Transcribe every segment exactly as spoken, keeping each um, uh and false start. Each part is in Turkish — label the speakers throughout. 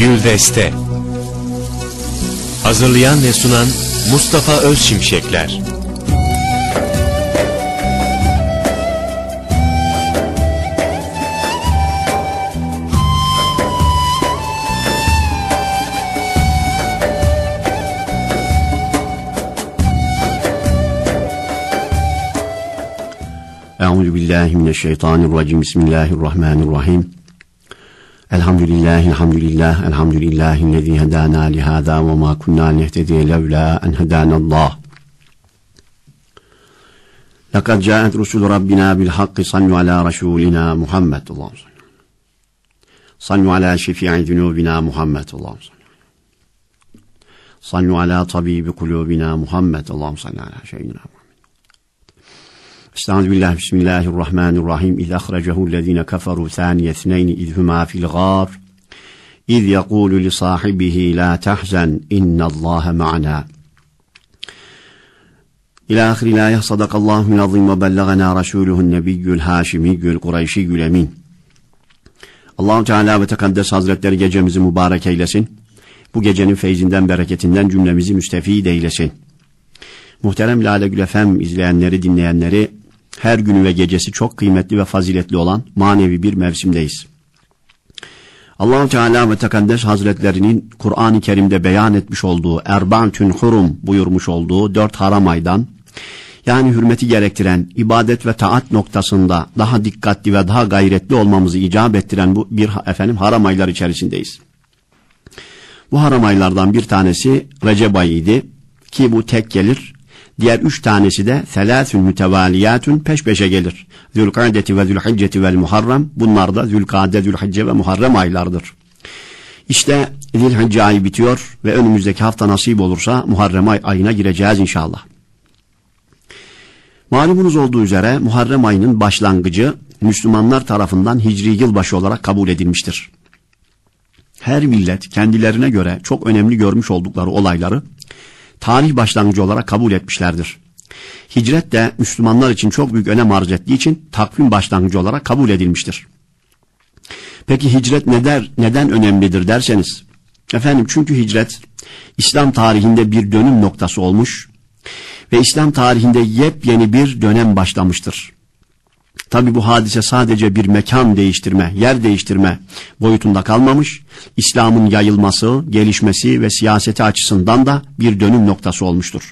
Speaker 1: Güldeste. Hazırlayan ve sunan Mustafa Özşimşekler.
Speaker 2: Euzubillahimineşşeytanirracim. Bismillahirrahmanirrahim. Elhamdülillah, elhamdülillah, elhamdülillahillezî hedâna lihâzâ ve mâ kunnâ nehtediye levlâ en hedânallâh. Lekad câet rusulü Rabbina bil hakkı sallu alâ rasûlinâ Muhammed. Allah'ım sallu alâ şefî'i zunûbina Muhammed. Allah'ım sallu alâ tabîbi kulûbina Muhammed. Allah'ım sallu alâ şeyhina Muhammed. Estağfirullah, bismillahirrahmanirrahim. İz ahrecehu'llezîne keferû thâniyethneyni iz humâ fil gâr. İz yekûlu li sâhibihi lâ tehzen innallâhe ma'nâ. İlâ ahiril âye. Sadakallâhu'l azîm ve belleganâ rasûluhu'n nebiyyül hâşimiyyül kureyşiyyül emîn. Allah-u Teala ve Tekaddes Hazretleri gecemizi mübarek eylesin. Bu gecenin feyzinden, bereketinden cümlemizi müstefîd eylesin. Muhterem Lale Gül F M izleyenleri, dinleyenleri, her günü ve gecesi çok kıymetli ve faziletli olan manevi bir mevsimdeyiz. Allah-u Teala ve Tekaddes Hazretlerinin Kur'an-ı Kerim'de beyan etmiş olduğu Erba'atün Hurum buyurmuş olduğu dört haram aydan, yani hürmeti gerektiren ibadet ve taat noktasında daha dikkatli ve daha gayretli olmamızı icap ettiren bu bir efendim haram aylar içerisindeyiz. Bu haram aylardan bir tanesi Recep ayıydı ki bu tek gelir. Diğer üç tanesi de selâsün mütevaliyâtün peş peşe gelir. Zülkâdeti ve Zülhicceti vel Muharrem. Bunlar da Zülkâde, Zülhicce ve Muharrem aylardır. İşte Zülhicce ayı bitiyor ve önümüzdeki hafta nasip olursa Muharrem ay ayına gireceğiz inşallah. Malumunuz olduğu üzere Muharrem ayının başlangıcı Müslümanlar tarafından Hicri yılbaşı olarak kabul edilmiştir. Her millet kendilerine göre çok önemli görmüş oldukları olayları tarih başlangıcı olarak kabul etmişlerdir. Hicret de Müslümanlar için çok büyük önem arz ettiği için takvim başlangıcı olarak kabul edilmiştir. Peki hicret neden, neden önemlidir derseniz, efendim çünkü hicret İslam tarihinde bir dönüm noktası olmuş ve İslam tarihinde yepyeni bir dönem başlamıştır. Tabi bu hadise sadece bir mekan değiştirme, yer değiştirme boyutunda kalmamış, İslam'ın yayılması, gelişmesi ve siyaseti açısından da bir dönüm noktası olmuştur.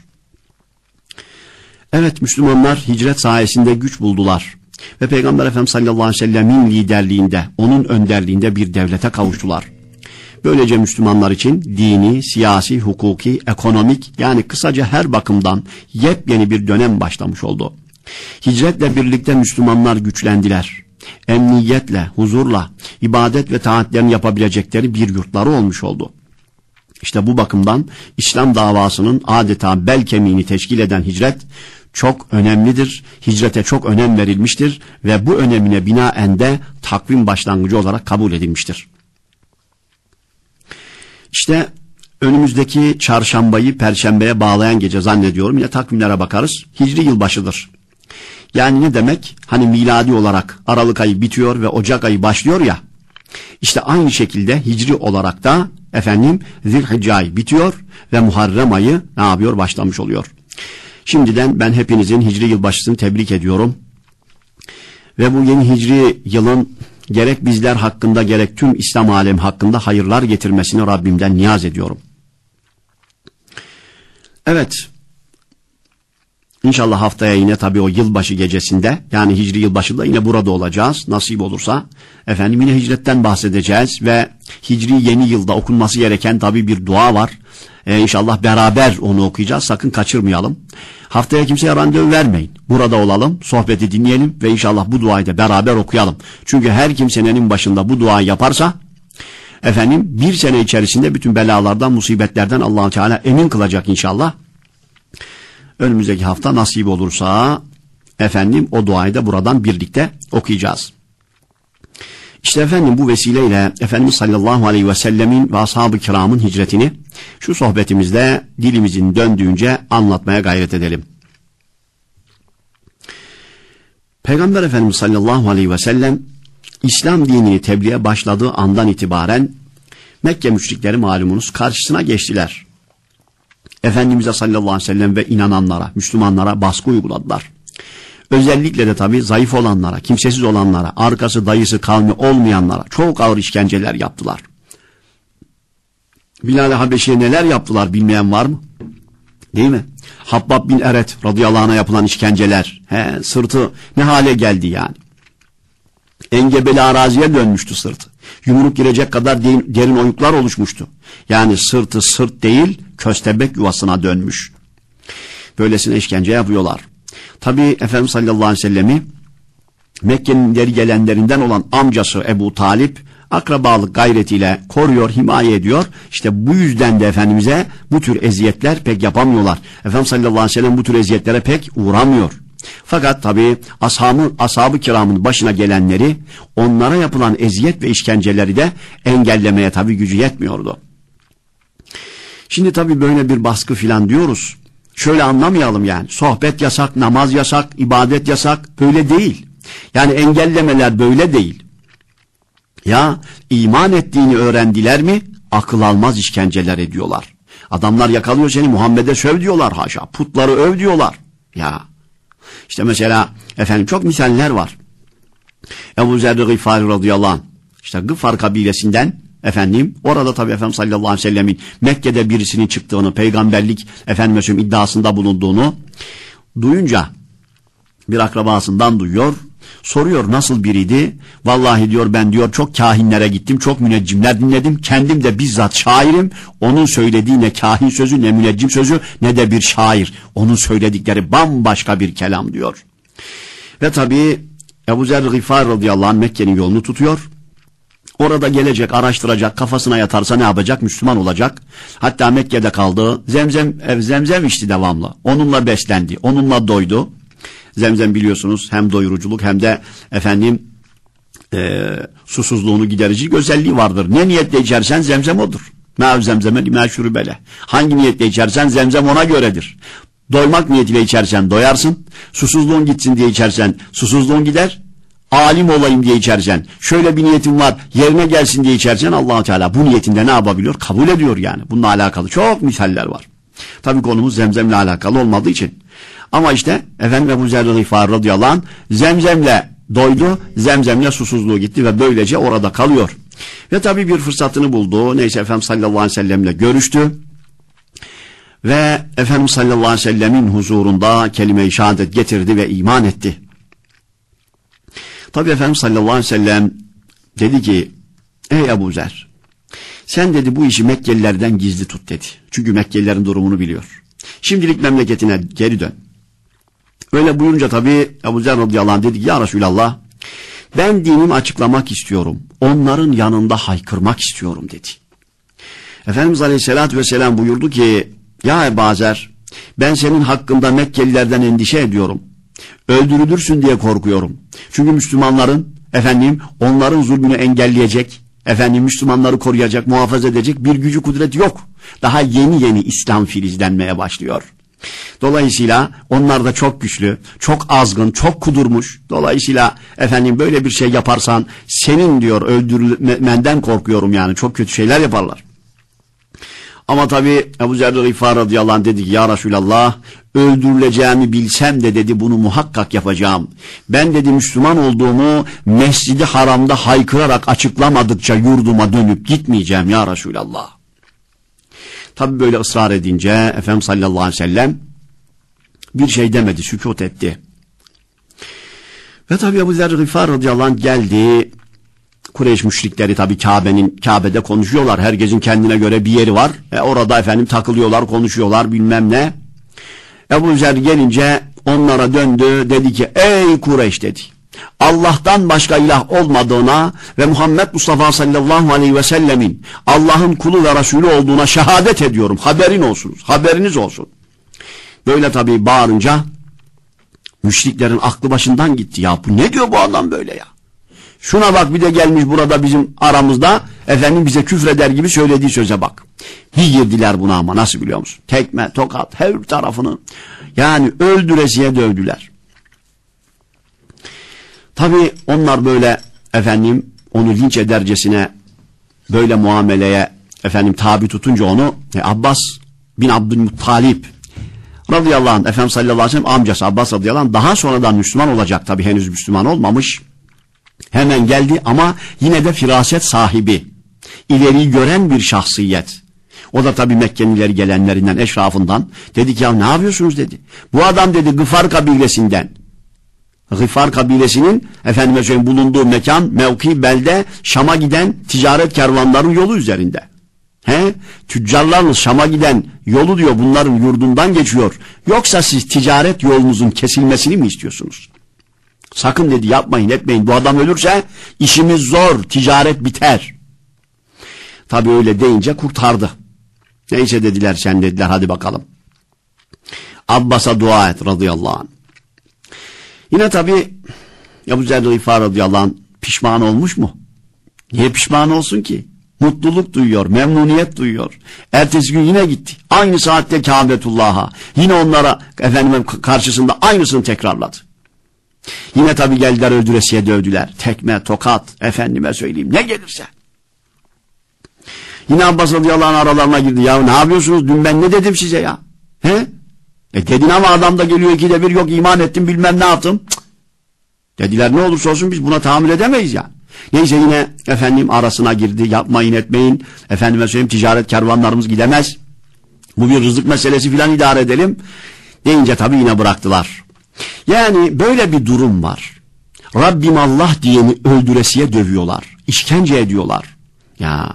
Speaker 2: Evet, Müslümanlar hicret sayesinde güç buldular ve Peygamber Efendimiz sallallahu aleyhi ve sellemin liderliğinde, onun önderliğinde bir devlete kavuştular. Böylece Müslümanlar için dini, siyasi, hukuki, ekonomik, yani kısaca her bakımdan yepyeni bir dönem başlamış oldu. Hicretle birlikte Müslümanlar güçlendiler. Emniyetle, huzurla, ibadet ve taatlerini yapabilecekleri bir yurtları olmuş oldu. İşte bu bakımdan İslam davasının adeta bel kemiğini teşkil eden hicret çok önemlidir. Hicrete çok önem verilmiştir ve bu önemine binaen de takvim başlangıcı olarak kabul edilmiştir. İşte önümüzdeki çarşambayı perşembeye bağlayan gece zannediyorum, yine takvimlere bakarız, Hicri yılbaşıdır. Yani ne demek? Hani miladi olarak Aralık ayı bitiyor ve Ocak ayı başlıyor ya. İşte aynı şekilde Hicri olarak da efendim Zilhicce ayı bitiyor ve Muharrem ayı ne yapıyor? Başlamış oluyor. Şimdiden ben hepinizin Hicri yılbaşısını tebrik ediyorum. Ve bu yeni Hicri yılın gerek bizler hakkında gerek tüm İslam alemi hakkında hayırlar getirmesini Rabbimden niyaz ediyorum. Evet. İnşallah haftaya yine tabii o yılbaşı gecesinde, yani Hicri yılbaşında yine burada olacağız. Nasip olursa efendim yine hicretten bahsedeceğiz ve Hicri yeni yılda okunması gereken tabii bir dua var. Ee, İnşallah beraber onu okuyacağız. Sakın kaçırmayalım. Haftaya kimseye randevu vermeyin. Burada olalım, sohbeti dinleyelim ve inşallah bu duayı da beraber okuyalım. Çünkü her kimsenin başında bu duayı yaparsa efendim bir sene içerisinde bütün belalardan, musibetlerden Allah-u Teala emin kılacak inşallah. Önümüzdeki hafta nasip olursa efendim o duayı da buradan birlikte okuyacağız. İşte efendim bu vesileyle Efendimiz sallallahu aleyhi ve sellemin ve ashab-ı kiramın hicretini şu sohbetimizde dilimizin döndüğünce anlatmaya gayret edelim. Peygamber Efendimiz sallallahu aleyhi ve sellem İslam dinini tebliğe başladığı andan itibaren Mekke müşrikleri malumunuz karşısına geçtiler. Efendimiz'e sallallahu aleyhi ve sellem ve inananlara, Müslümanlara baskı uyguladılar. Özellikle de tabii zayıf olanlara, kimsesiz olanlara, arkası dayısı kavmi olmayanlara çok ağır işkenceler yaptılar. Bilal-i Habeşi'ye neler yaptılar bilmeyen var mı? Değil mi? Habbab bin Eret radıyallahu anh'a yapılan işkenceler, he, sırtı ne hale geldi yani. Engebeli araziye dönmüştü sırtı. Yumruk girecek kadar derin, derin oyuklar oluşmuştu. Yani sırtı sırt değil, köstebek yuvasına dönmüş. Böylesine işkence yapıyorlar. Tabi Efendimiz sallallahu aleyhi ve sellemi Mekke'nin ileri gelenlerinden olan amcası Ebu Talip akrabalık gayretiyle koruyor, himaye ediyor. İşte bu yüzden de Efendimiz'e bu tür eziyetler pek yapamıyorlar. Efendimiz sallallahu aleyhi ve sellem bu tür eziyetlere pek uğramıyor. Fakat tabi ashabı, ashab-ı kiramın başına gelenleri, onlara yapılan eziyet ve işkenceleri de engellemeye tabi gücü yetmiyordu. Şimdi tabi böyle bir baskı filan diyoruz. Şöyle anlamayalım yani. Sohbet yasak, namaz yasak, ibadet yasak. Böyle değil. Yani engellemeler böyle değil. Ya iman ettiğini öğrendiler mi akıl almaz işkenceler ediyorlar. Adamlar yakalıyor seni, Muhammed'e söv diyorlar haşa. Putları öv diyorlar. Ya işte mesela efendim çok misaller var. Ebu Zer Gıfari radıyallahu anh, işte Gıfar kabilesinden efendim, orada tabi Efendimiz sallallahu aleyhi ve sellemin Mekke'de birisinin çıktığını, peygamberlik efendim mesela iddiasında bulunduğunu duyunca bir akrabasından duyuyor. Soruyor nasıl biriydi? Vallahi diyor ben diyor çok kahinlere gittim, çok müneccimler dinledim. Kendim de bizzat şairim. Onun söylediği ne kahin sözü, ne müneccim sözü, ne de bir şair. Onun söyledikleri bambaşka bir kelam diyor. Ve tabi Ebu Zer Gıfari radıyallahu anh Mekke'nin yolunu tutuyor. Orada gelecek, araştıracak, kafasına yatarsa ne yapacak? Müslüman olacak. Hatta Mekke'de kaldı. Zemzem, ev zemzem içti devamlı. Onunla beslendi, onunla doydu. Zemzem biliyorsunuz hem doyuruculuk hem de efendim e, susuzluğunu giderici özelliği vardır. Ne niyetle içersen zemzem odur. Me'v zemzeme limâ şurubele. Hangi niyetle içersen zemzem ona göredir. Doymak niyetiyle içersen doyarsın. Susuzluğun gitsin diye içersen susuzluğun gider. Alim olayım diye içersen, şöyle bir niyetim var yerine gelsin diye içersen Allah-u Teala bu niyetinde ne yapabiliyor? Kabul ediyor yani. Bununla alakalı çok misaller var. Tabii konumuz zemzemle alakalı olmadığı için. Ama işte efendim Ebu Zer Gıfari radıyallahu anh zemzemle doydu, zemzemle susuzluğu gitti ve böylece orada kalıyor. Ve tabii bir fırsatını buldu. Neyse Efendimiz sallallahu aleyhi ve sellemle görüştü. Ve Efendimiz sallallahu aleyhi ve sellemin huzurunda kelime-i şehadet getirdi ve iman etti. Tabii Efendimiz sallallahu aleyhi ve sellem dedi ki ey Ebu Zer, sen dedi bu işi Mekkelilerden gizli tut dedi. Çünkü Mekkelilerin durumunu biliyor. Şimdilik memleketine geri dön. Öyle buyurunca tabii Ebu Zer radıyallahu anh dedi ki ya Resulallah ben dinimi açıklamak istiyorum. Onların yanında haykırmak istiyorum dedi. Efendimiz aleyhissalatü vesselam buyurdu ki ya Ebu Zer ben senin hakkında Mekkelilerden endişe ediyorum. Öldürülürsün diye korkuyorum. Çünkü Müslümanların efendim onların zulmünü engelleyecek, efendim Müslümanları koruyacak, muhafaza edecek bir gücü kudreti yok. Daha yeni yeni İslam filizlenmeye başlıyor. Dolayısıyla onlar da çok güçlü, çok azgın, çok kudurmuş. Dolayısıyla efendim böyle bir şey yaparsan senin diyor öldürülmenden korkuyorum yani çok kötü şeyler yaparlar. Ama tabi Ebu Zer Gıfari radıyallahu anh dedi ki ya Resulallah öldürüleceğimi bilsem de dedi bunu muhakkak yapacağım. Ben dedi Müslüman olduğumu Mescid-i Haram'da haykırarak açıklamadıkça yurduma dönüp gitmeyeceğim ya Resulallah. Tabi böyle ısrar edince Efendimiz sallallahu aleyhi ve sellem bir şey demedi, sükût etti. Ve tabi Ebu Zer Gıfari radıyallahu anh geldi. Kureyş müşrikleri tabi Kabe'nin Kabe'de konuşuyorlar. Herkesin kendine göre bir yeri var. E orada efendim takılıyorlar, konuşuyorlar bilmem ne. Ebu Zer gelince onlara döndü. Dedi ki ey Kureyş dedi. Allah'tan başka ilah olmadığına ve Muhammed Mustafa sallallahu aleyhi ve sellemin Allah'ın kulu ve Resulü olduğuna şehadet ediyorum. Haberin olsunuz. Haberiniz olsun. Böyle tabi bağırınca müşriklerin aklı başından gitti. Ya bu ne diyor bu adam böyle ya? Şuna bak bir de gelmiş burada bizim aramızda efendim bize küfreder gibi söylediği söze bak. Bir girdiler buna ama nasıl biliyor musun? Tekme, tokat, her tarafını yani öldüresiye dövdüler. Tabii onlar böyle efendim onu linç edercesine böyle muameleye efendim tabi tutunca onu e, Abbas bin Abdülmuttalib radıyallahu anh, Efendimiz sallallahu aleyhi ve sellem amcası Abbas radıyallahu anh daha sonradan Müslüman olacak, tabi henüz Müslüman olmamış. Hemen geldi ama yine de firaset sahibi, ileriyi gören bir şahsiyet. O da tabi Mekke'nin ileri gelenlerinden, eşrafından. Dedi ki ya ne yapıyorsunuz dedi. Bu adam dedi Gıfar kabilesinden. Gıfar kabilesinin efendime söyleyeyim bulunduğu mekan, mevki, belde, Şam'a giden ticaret kervanların yolu üzerinde. He? Tüccarların Şam'a giden yolu diyor bunların yurdundan geçiyor. Yoksa siz ticaret yolunuzun kesilmesini mi istiyorsunuz? Sakın dedi yapmayın etmeyin. Bu adam ölürse işimiz zor, ticaret biter. Tabi öyle deyince kurtardı. Neyse dediler sen dediler hadi bakalım. Abbas'a dua et radıyallahu anh. Yine tabi Ebu Zer Gıfari radıyallahu anh pişman olmuş mu? Niye pişman olsun ki? Mutluluk duyuyor, memnuniyet duyuyor. Ertesi gün yine gitti. Aynı saatte Kâbetullah'a. Yine onlara efendim karşısında aynısını tekrarladı. Yine tabi geldiler öldüresiye dövdüler. Tekme, tokat, efendime söyleyeyim ne gelirse. Yine Abbas radıyallahu anh aralarına girdi. Ya ne yapıyorsunuz? Dün ben ne dedim size ya? He? E dedin ama adam da geliyor ikide bir yok iman ettim bilmem ne yaptım. Cık. Dediler ne olursa olsun biz buna tahammül edemeyiz ya. Neyse yine efendim arasına girdi. Yapmayın etmeyin. Efendime söyleyeyim ticaret kervanlarımız gidemez. Bu bir rızık meselesi filan idare edelim. Deyince tabii yine bıraktılar. Yani böyle bir durum var. Rabbim Allah diyeni öldüresiye dövüyorlar. İşkence ediyorlar. Ya.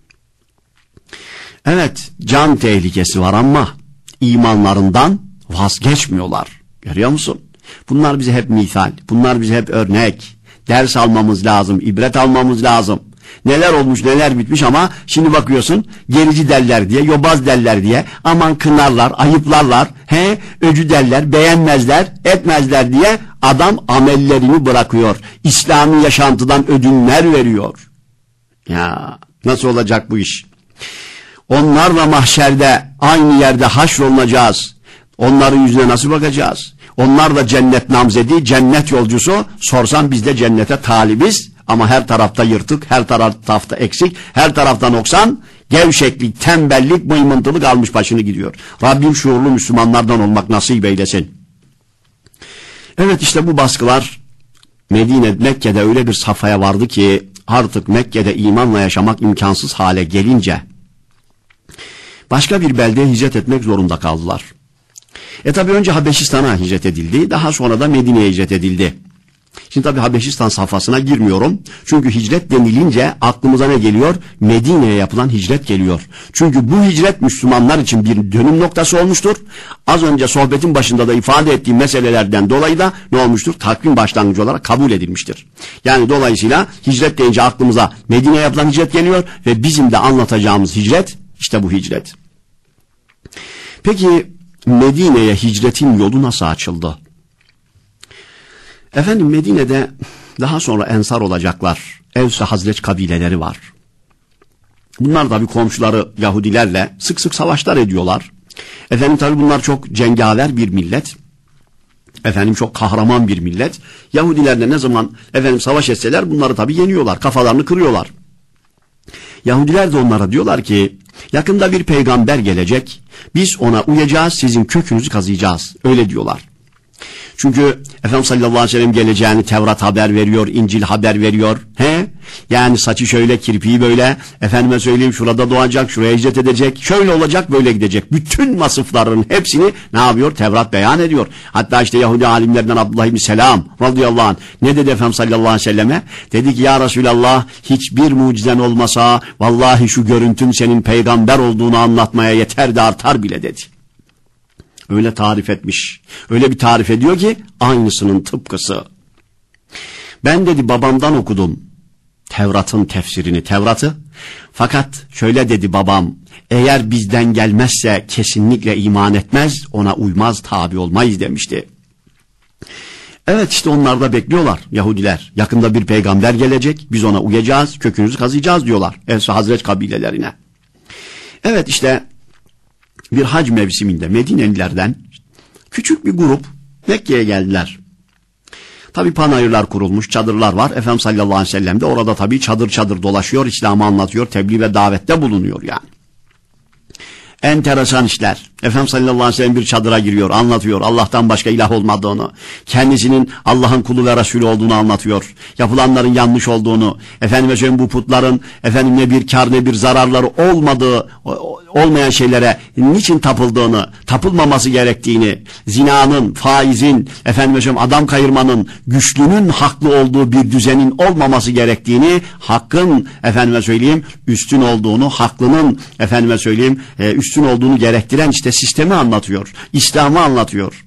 Speaker 2: Evet can tehlikesi var ama imanlarından vazgeçmiyorlar. Görüyor musun? Bunlar bize hep misal. Bunlar bize hep örnek. Ders almamız lazım. İbret almamız lazım. Neler olmuş neler bitmiş ama şimdi bakıyorsun gerici derler diye, yobaz derler diye aman kınarlar, ayıplarlar, he, öcü derler, beğenmezler, etmezler diye adam amellerini bırakıyor. İslami yaşantıdan ödünler veriyor. Ya nasıl olacak bu iş? Onlarla mahşerde aynı yerde haşrolunacağız. Onların yüzüne nasıl bakacağız? Onlar da cennet namzedi, cennet yolcusu. Sorsan biz de cennete talibiz. Ama her tarafta yırtık, her tarafta eksik, her tarafta noksan, gevşeklik, tembellik, mıymıntılık almış başını gidiyor. Rabbim şuurlu Müslümanlardan olmak nasip eylesin. Evet işte bu baskılar Medine, Mekke'de öyle bir safhaya vardı ki artık Mekke'de imanla yaşamak imkansız hale gelince başka bir beldeye hicret etmek zorunda kaldılar. E tabi önce Habeşistan'a hicret edildi, daha sonra da Medine'ye hicret edildi. Şimdi tabi Habeşistan safhasına girmiyorum. Çünkü hicret denilince aklımıza ne geliyor? Medine'ye yapılan hicret geliyor. Çünkü bu hicret Müslümanlar için bir dönüm noktası olmuştur. Az önce sohbetin başında da ifade ettiğim meselelerden dolayı da ne olmuştur? Takvim başlangıcı olarak kabul edilmiştir. Yani dolayısıyla hicret deyince aklımıza Medine'ye yapılan hicret geliyor ve bizim de anlatacağımız hicret işte bu hicret. Peki Medine'ye hicretin yolu nasıl açıldı? Efendim Medine'de daha sonra ensar olacaklar. Evs ve Hazreç kabileleri var. Bunlar tabi komşuları Yahudilerle sık sık savaşlar ediyorlar. Efendim tabi bunlar çok cengaver bir millet. Efendim çok kahraman bir millet. Yahudilerle ne zaman efendim savaş etseler bunları tabi yeniyorlar. Kafalarını kırıyorlar. Yahudiler de onlara diyorlar ki yakında bir peygamber gelecek. Biz ona uyacağız, sizin kökünüzü kazıyacağız. Öyle diyorlar. Çünkü Efendimiz sallallahu aleyhi ve sellem geleceğini Tevrat haber veriyor, İncil haber veriyor. He? Yani saçı şöyle, kirpiği böyle, efendime söyleyeyim şurada doğacak, şuraya hicret edecek, şöyle olacak, böyle gidecek. Bütün vasıfların hepsini ne yapıyor? Tevrat beyan ediyor. Hatta işte Yahudi alimlerden Abdullah ibn Selam radıyallahu anh ne dedi Efendimiz sallallahu aleyhi ve selleme? Dedi ki ya Resulallah hiçbir mucizen olmasa vallahi şu görüntün senin peygamber olduğunu anlatmaya yeter de artar bile dedi. Öyle tarif etmiş. Öyle bir tarif ediyor ki aynısının tıpkısı. Ben dedi babamdan okudum Tevrat'ın tefsirini, Tevrat'ı. Fakat şöyle dedi babam, eğer bizden gelmezse kesinlikle iman etmez, ona uymaz, tabi olmayız demişti. Evet işte onlar da bekliyorlar Yahudiler. Yakında bir peygamber gelecek, biz ona uyacağız, kökünüzü kazıyacağız diyorlar. Evs ve Hazreç kabilelerine. Evet işte bir hac mevsiminde Medinelilerden küçük bir grup Mekke'ye geldiler. Tabi panayırlar kurulmuş, çadırlar var. Efendimiz sallallahu aleyhi ve sellem de orada tabi çadır çadır dolaşıyor, İslam'ı anlatıyor, tebliğ ve davette bulunuyor yani. Enteresan işler. Efendimiz sallallahu aleyhi ve sellem bir çadıra giriyor, anlatıyor Allah'tan başka ilah olmadığını, kendisinin Allah'ın kulu ve Resulü olduğunu anlatıyor. Yapılanların yanlış olduğunu, efendime söyleyeyim bu putların efendim ne bir kar ne bir zararları olmadığı, olmayan şeylere niçin tapıldığını, tapılmaması gerektiğini, zinanın, faizin, efendime söyleyeyim adam kayırmanın, güçlünün haklı olduğu bir düzenin olmaması gerektiğini, hakkın efendime söyleyeyim üstün olduğunu, haklının efendime söyleyeyim üstün olduğunu gerektiren işte sistemi anlatıyor, İslam'ı anlatıyor.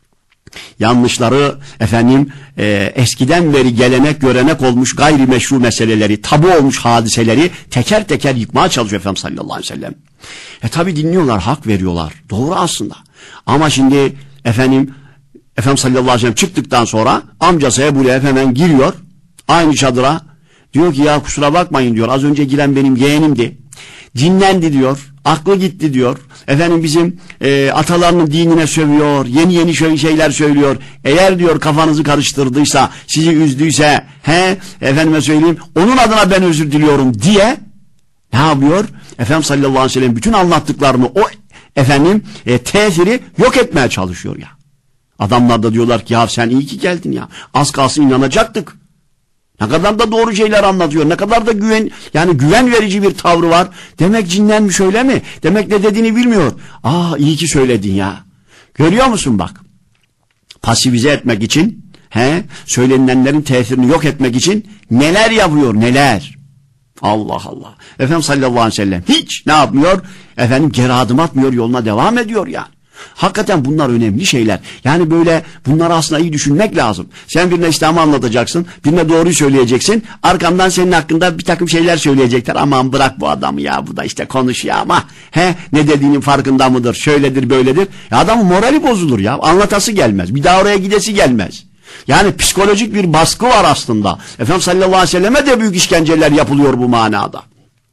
Speaker 2: Yanlışları efendim e, eskiden beri gelenek görenek olmuş gayrimeşru meseleleri, tabu olmuş hadiseleri teker teker yıkmaya çalışıyor Efendimiz sallallahu aleyhi ve sellem. E tabi dinliyorlar, hak veriyorlar. Doğru aslında. Ama şimdi efendim Efendimiz sallallahu aleyhi ve sellem çıktıktan sonra amcası Ebu Leheb hemen giriyor aynı çadıra. Diyor ki ya kusura bakmayın diyor, az önce giren benim yeğenimdi. Cinlendi diyor. Aklı gitti diyor. Efendim bizim e, atalarının dinine sövüyor. Yeni yeni şöyle şeyler söylüyor. Eğer diyor kafanızı karıştırdıysa, sizi üzdüyse, he efendime söyleyeyim, onun adına ben özür diliyorum diye ne yapıyor? Efendimiz sallallahu aleyhi ve sellem bütün anlattıklarını o efendim e, tesiri yok etmeye çalışıyor ya. Adamlar da diyorlar ki ya sen iyi ki geldin ya. Az kalsın inanacaktık. Ne kadar da doğru şeyler anlatıyor. Ne kadar da güven, yani güven verici bir tavrı var. Demek cinlenmiş öyle mi? Demek ne dediğini bilmiyor. Aa iyi ki söyledin ya. Görüyor musun bak. Pasifize etmek için, he, söylenilenlerin tesirini yok etmek için neler yapıyor, neler. Allah Allah. Efendimiz sallallahu aleyhi ve sellem hiç ne yapmıyor? Efendim geri adım atmıyor, yoluna devam ediyor yani. Hakikaten bunlar önemli şeyler. Yani böyle bunları aslında iyi düşünmek lazım. Sen birine İslam'ı anlatacaksın, birine doğruyu söyleyeceksin. Arkamdan senin hakkında bir takım şeyler söyleyecekler. Aman bırak bu adamı ya, bu da işte konuşuyor ama he ne dediğinin farkında mıdır? Şöyledir böyledir. Ya adamın morali bozulur ya. Anlatası gelmez. Bir daha oraya gidesi gelmez. Yani psikolojik bir baskı var aslında. Efendimiz sallallahu aleyhi ve selleme de büyük işkenceler yapılıyor bu manada.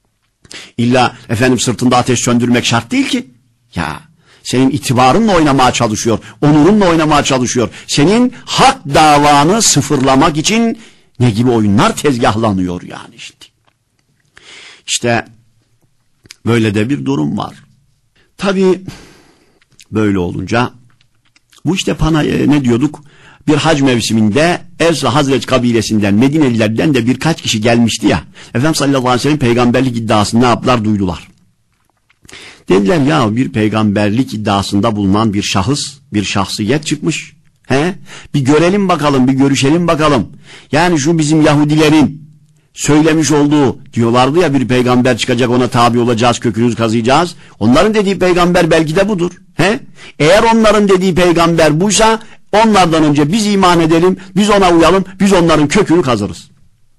Speaker 2: İlla efendim sırtında ateş söndürmek şart değil ki. Ya senin itibarınla oynamaya çalışıyor, onurunla oynamaya çalışıyor. Senin hak davanı sıfırlamak için ne gibi oyunlar tezgahlanıyor yani işte. İşte böyle de bir durum var. Tabii böyle olunca bu işte pana ne diyorduk? Bir hac mevsiminde Evs Hazreç kabilesinden, Medinelilerden de birkaç kişi gelmişti ya. Efendimiz sallallahu aleyhi ve sellem peygamberlik iddiasını ne yaptılar? Duydular. Dediler ya bir peygamberlik iddiasında bulunan bir şahıs, bir şahsiyet çıkmış. He? Bir görelim bakalım, bir görüşelim bakalım. Yani şu bizim Yahudilerin söylemiş olduğu, diyorlardı ya bir peygamber çıkacak, ona tabi olacağız, kökünüzü kazıyacağız. Onların dediği peygamber belki de budur. He? Eğer onların dediği peygamber buysa onlardan önce biz iman edelim, biz ona uyalım, biz onların kökünü kazırız.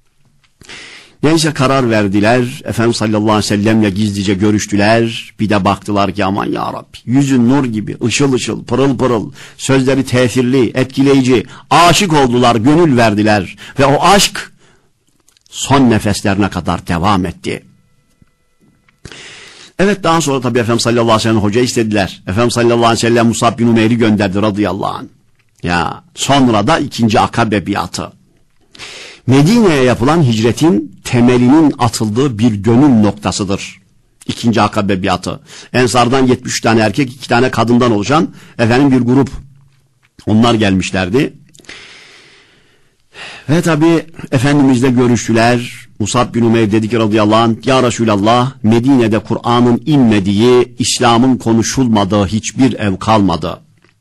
Speaker 2: Neyse karar verdiler. Efendimiz sallallahu aleyhi ve sellemle gizlice görüştüler. Bir de baktılar ki aman ya Rabbi, yüzün nur gibi, ışıl ışıl, pırıl pırıl, sözleri tesirli, etkileyici, aşık oldular, gönül verdiler. Ve o aşk son nefeslerine kadar devam etti. Evet, daha sonra tabii Efendimiz sallallahu aleyhi ve sellem hoca istediler. Efendimiz sallallahu aleyhi ve sellem Musab bin Umeyr'i gönderdi radıyallahu anh. Ya sonra da ikinci Akabe biatı. Medine'ye yapılan hicretin temelinin atıldığı bir dönüm noktasıdır. İkinci Akabe biatı. Ensardan yetmiş üç tane erkek, iki tane kadından oluşan efendim bir grup. Onlar gelmişlerdi. Ve tabi Efendimizle görüştüler. Musab bin Umeyr dedi ki radıyallahu anh, ya Resulallah, Medine'de Kur'an'ın inmediği, İslam'ın konuşulmadığı hiçbir ev kalmadı.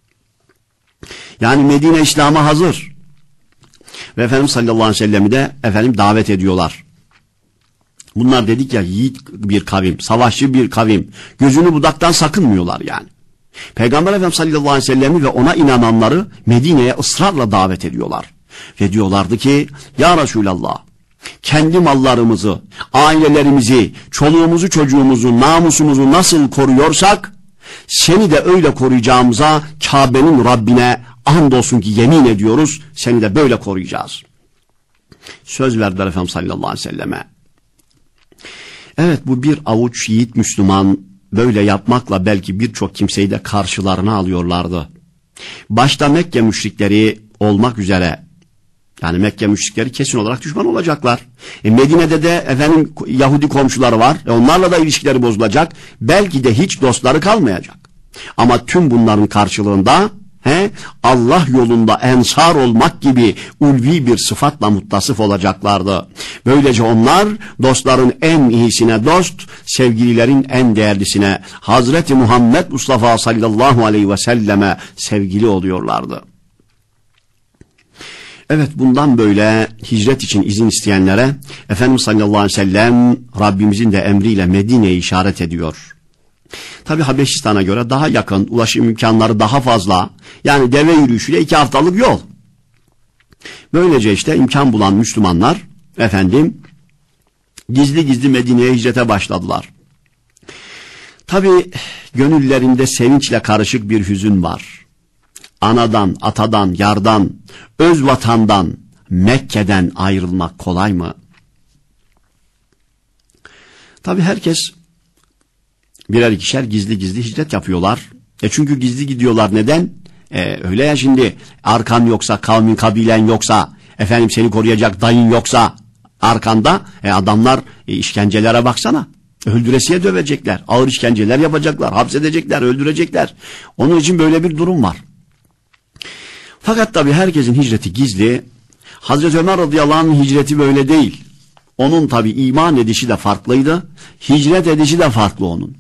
Speaker 2: Yani Medine İslam'a hazır. Ve Efendimiz sallallahu aleyhi ve sellem'i de efendim davet ediyorlar. Bunlar dedik ya, yiğit bir kavim, savaşçı bir kavim. Gözünü budaktan sakınmıyorlar yani. Peygamber Efendimiz sallallahu aleyhi ve sellem'i ve ona inananları Medine'ye ısrarla davet ediyorlar. Ve diyorlardı ki, ya Resulallah, kendi mallarımızı, ailelerimizi, çoluğumuzu, çocuğumuzu, namusumuzu nasıl koruyorsak, seni de öyle koruyacağımıza Kabe'nin Rabbine andolsun ki yemin ediyoruz, seni de böyle koruyacağız. Söz verdiler Efendimiz sallallahu aleyhi ve selleme. Evet, bu bir avuç yiğit Müslüman böyle yapmakla belki birçok kimseyi de karşılarına alıyorlardı. Başta Mekke müşrikleri olmak üzere Yani Mekke müşrikleri kesin olarak düşman olacaklar. E Medine'de de efendim Yahudi komşuları var. E onlarla da ilişkileri bozulacak. Belki de hiç dostları kalmayacak. Ama tüm bunların karşılığında he, Allah yolunda ensar olmak gibi ulvi bir sıfatla muttasıf olacaklardı. Böylece onlar dostların en iyisine dost, sevgililerin en değerlisine Hazreti Muhammed Mustafa sallallahu aleyhi ve selleme sevgili oluyorlardı. Evet, bundan böyle hicret için izin isteyenlere Efendimiz sallallahu aleyhi ve sellem Rabbimizin de emriyle Medine'yi işaret ediyor. Tabi Habeşistan'a göre daha yakın, ulaşım imkanları daha fazla. Yani deve yürüyüşüyle iki haftalık yol. Böylece işte imkan bulan Müslümanlar efendim gizli gizli Medine'ye hicrete başladılar. Tabi gönüllerinde sevinçle karışık bir hüzün var. Anadan, atadan, yardan, öz vatandan, Mekke'den ayrılmak kolay mı? Tabi herkes birer ikişer gizli gizli hicret yapıyorlar. E çünkü gizli gidiyorlar. Neden? E öyle ya, şimdi arkan yoksa, kavmin, kabilen yoksa, efendim seni koruyacak dayın yoksa arkanda, e adamlar e, işkencelere baksana. Öldüresiye dövecekler, ağır işkenceler yapacaklar, hapsedecekler, öldürecekler. Onun için böyle bir durum var. Fakat tabii herkesin hicreti gizli. Hazreti Ömer radıyallahu anh'ın hicreti böyle değil. Onun tabii iman edişi de farklıydı. Hicret edişi de farklı onun.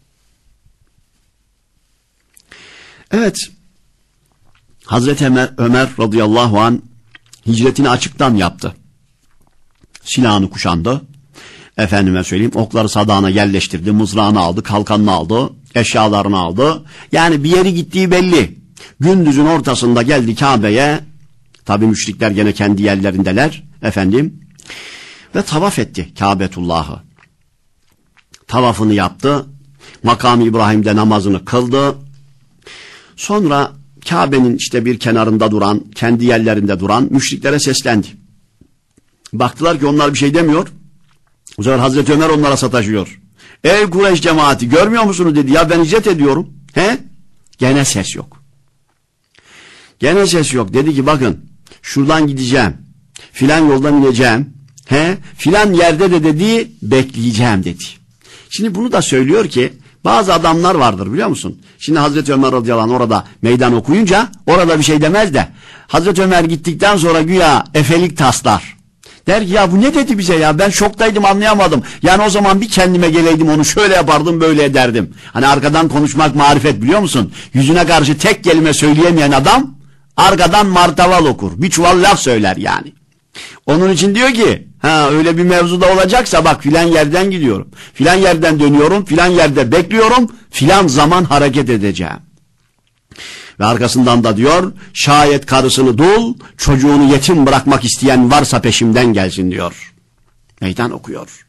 Speaker 2: Evet. Hazreti Ömer, Ömer radıyallahu anh hicretini açıktan yaptı. Silahını kuşandı. Efendime söyleyeyim, okları sadağına yerleştirdi, mızrağını aldı, kalkanını aldı, eşyalarını aldı. Yani bir yeri gittiği belli. Gündüzün ortasında geldi Kabe'ye. Tabi müşrikler gene kendi yerlerindeler efendim. Ve tavaf etti Kabetullah'ı. Tavafını yaptı. Makam-ı İbrahim'de namazını kıldı. Sonra Kabe'nin işte bir kenarında duran, kendi yerlerinde duran müşriklere seslendi. Baktılar ki onlar bir şey demiyor. O zaman Hazreti Ömer onlara sataşıyor. Ey Kureyş cemaati, görmüyor musunuz dedi. Ya ben hicret ediyorum. He? Gene ses yok. Gene ses yok. Dedi ki bakın, şuradan gideceğim. Filan yoldan ineceğim. He? Filan yerde de dedi bekleyeceğim dedi. Şimdi bunu da söylüyor ki bazı adamlar vardır, biliyor musun? Şimdi Hazreti Ömer radıyallahu anh orada meydan okuyunca orada bir şey demez de Hazreti Ömer gittikten sonra güya efelik taslar. Der ki ya bu ne dedi bize ya, ben şoktaydım, anlayamadım. Yani o zaman bir kendime geleydim, onu şöyle yapardım, böyle ederdim. Hani arkadan konuşmak marifet, biliyor musun? Yüzüne karşı tek kelime söyleyemeyen adam arkadan martaval okur. Bir çuval laf söyler yani. Onun için diyor ki ha öyle bir mevzuda olacaksa bak filan yerden gidiyorum. Filan yerden dönüyorum, filan yerde bekliyorum, filan zaman hareket edeceğim. Ve arkasından da diyor şayet karısını dul, çocuğunu yetim bırakmak isteyen varsa peşimden gelsin diyor. Meydan okuyor.